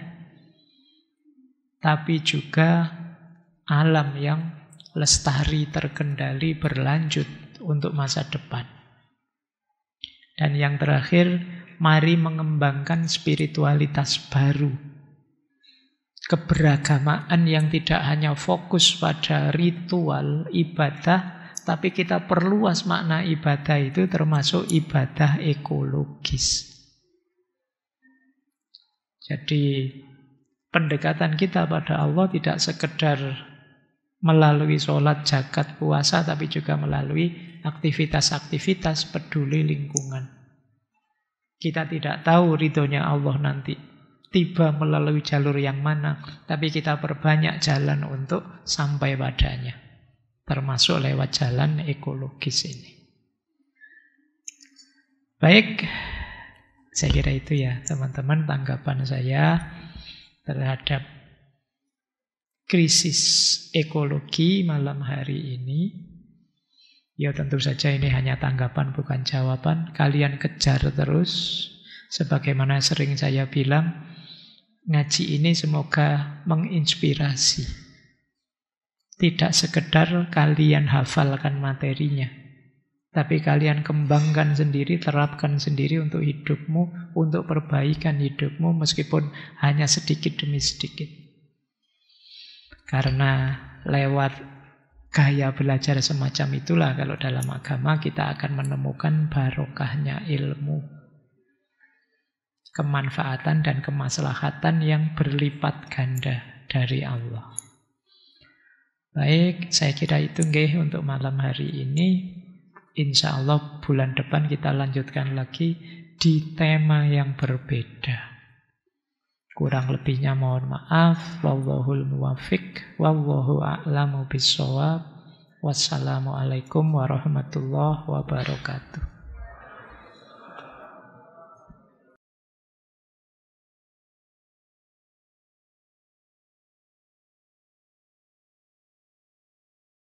tapi juga alam yang lestari, terkendali, berlanjut untuk masa depan. Dan yang terakhir, mari mengembangkan spiritualitas baru. Keberagamaan yang tidak hanya fokus pada ritual ibadah, tapi kita perluas makna ibadah itu termasuk ibadah ekologis. Jadi pendekatan kita pada Allah tidak sekedar melalui sholat, zakat, puasa, tapi juga melalui aktivitas-aktivitas peduli lingkungan. Kita tidak tahu ridhonya Allah nanti tiba melalui jalur yang mana, tapi kita perbanyak jalan untuk sampai padanya, termasuk lewat jalan ekologis ini. Baik, saya kira itu ya teman-teman tanggapan saya terhadap krisis ekologi malam hari ini. Ya tentu saja ini hanya tanggapan bukan jawaban. Kalian kejar terus. Sebagaimana sering saya bilang, ngaji ini semoga menginspirasi. Tidak sekedar kalian hafalkan materinya, tapi kalian kembangkan sendiri, terapkan sendiri untuk hidupmu, untuk perbaikan hidupmu, meskipun hanya sedikit demi sedikit. Karena lewat gaya belajar semacam itulah kalau dalam agama kita akan menemukan barokahnya ilmu, kemanfaatan dan kemaslahatan yang berlipat ganda dari Allah. Baik, saya kira itu nggih untuk malam hari ini. Insya Allah bulan depan kita lanjutkan lagi di tema yang berbeda. Kurang lebihnya mohon maaf. Wallahul muwaffiq, wallahu a'lamu bissawab. Wassalamualaikum warahmatullahi wabarakatuh.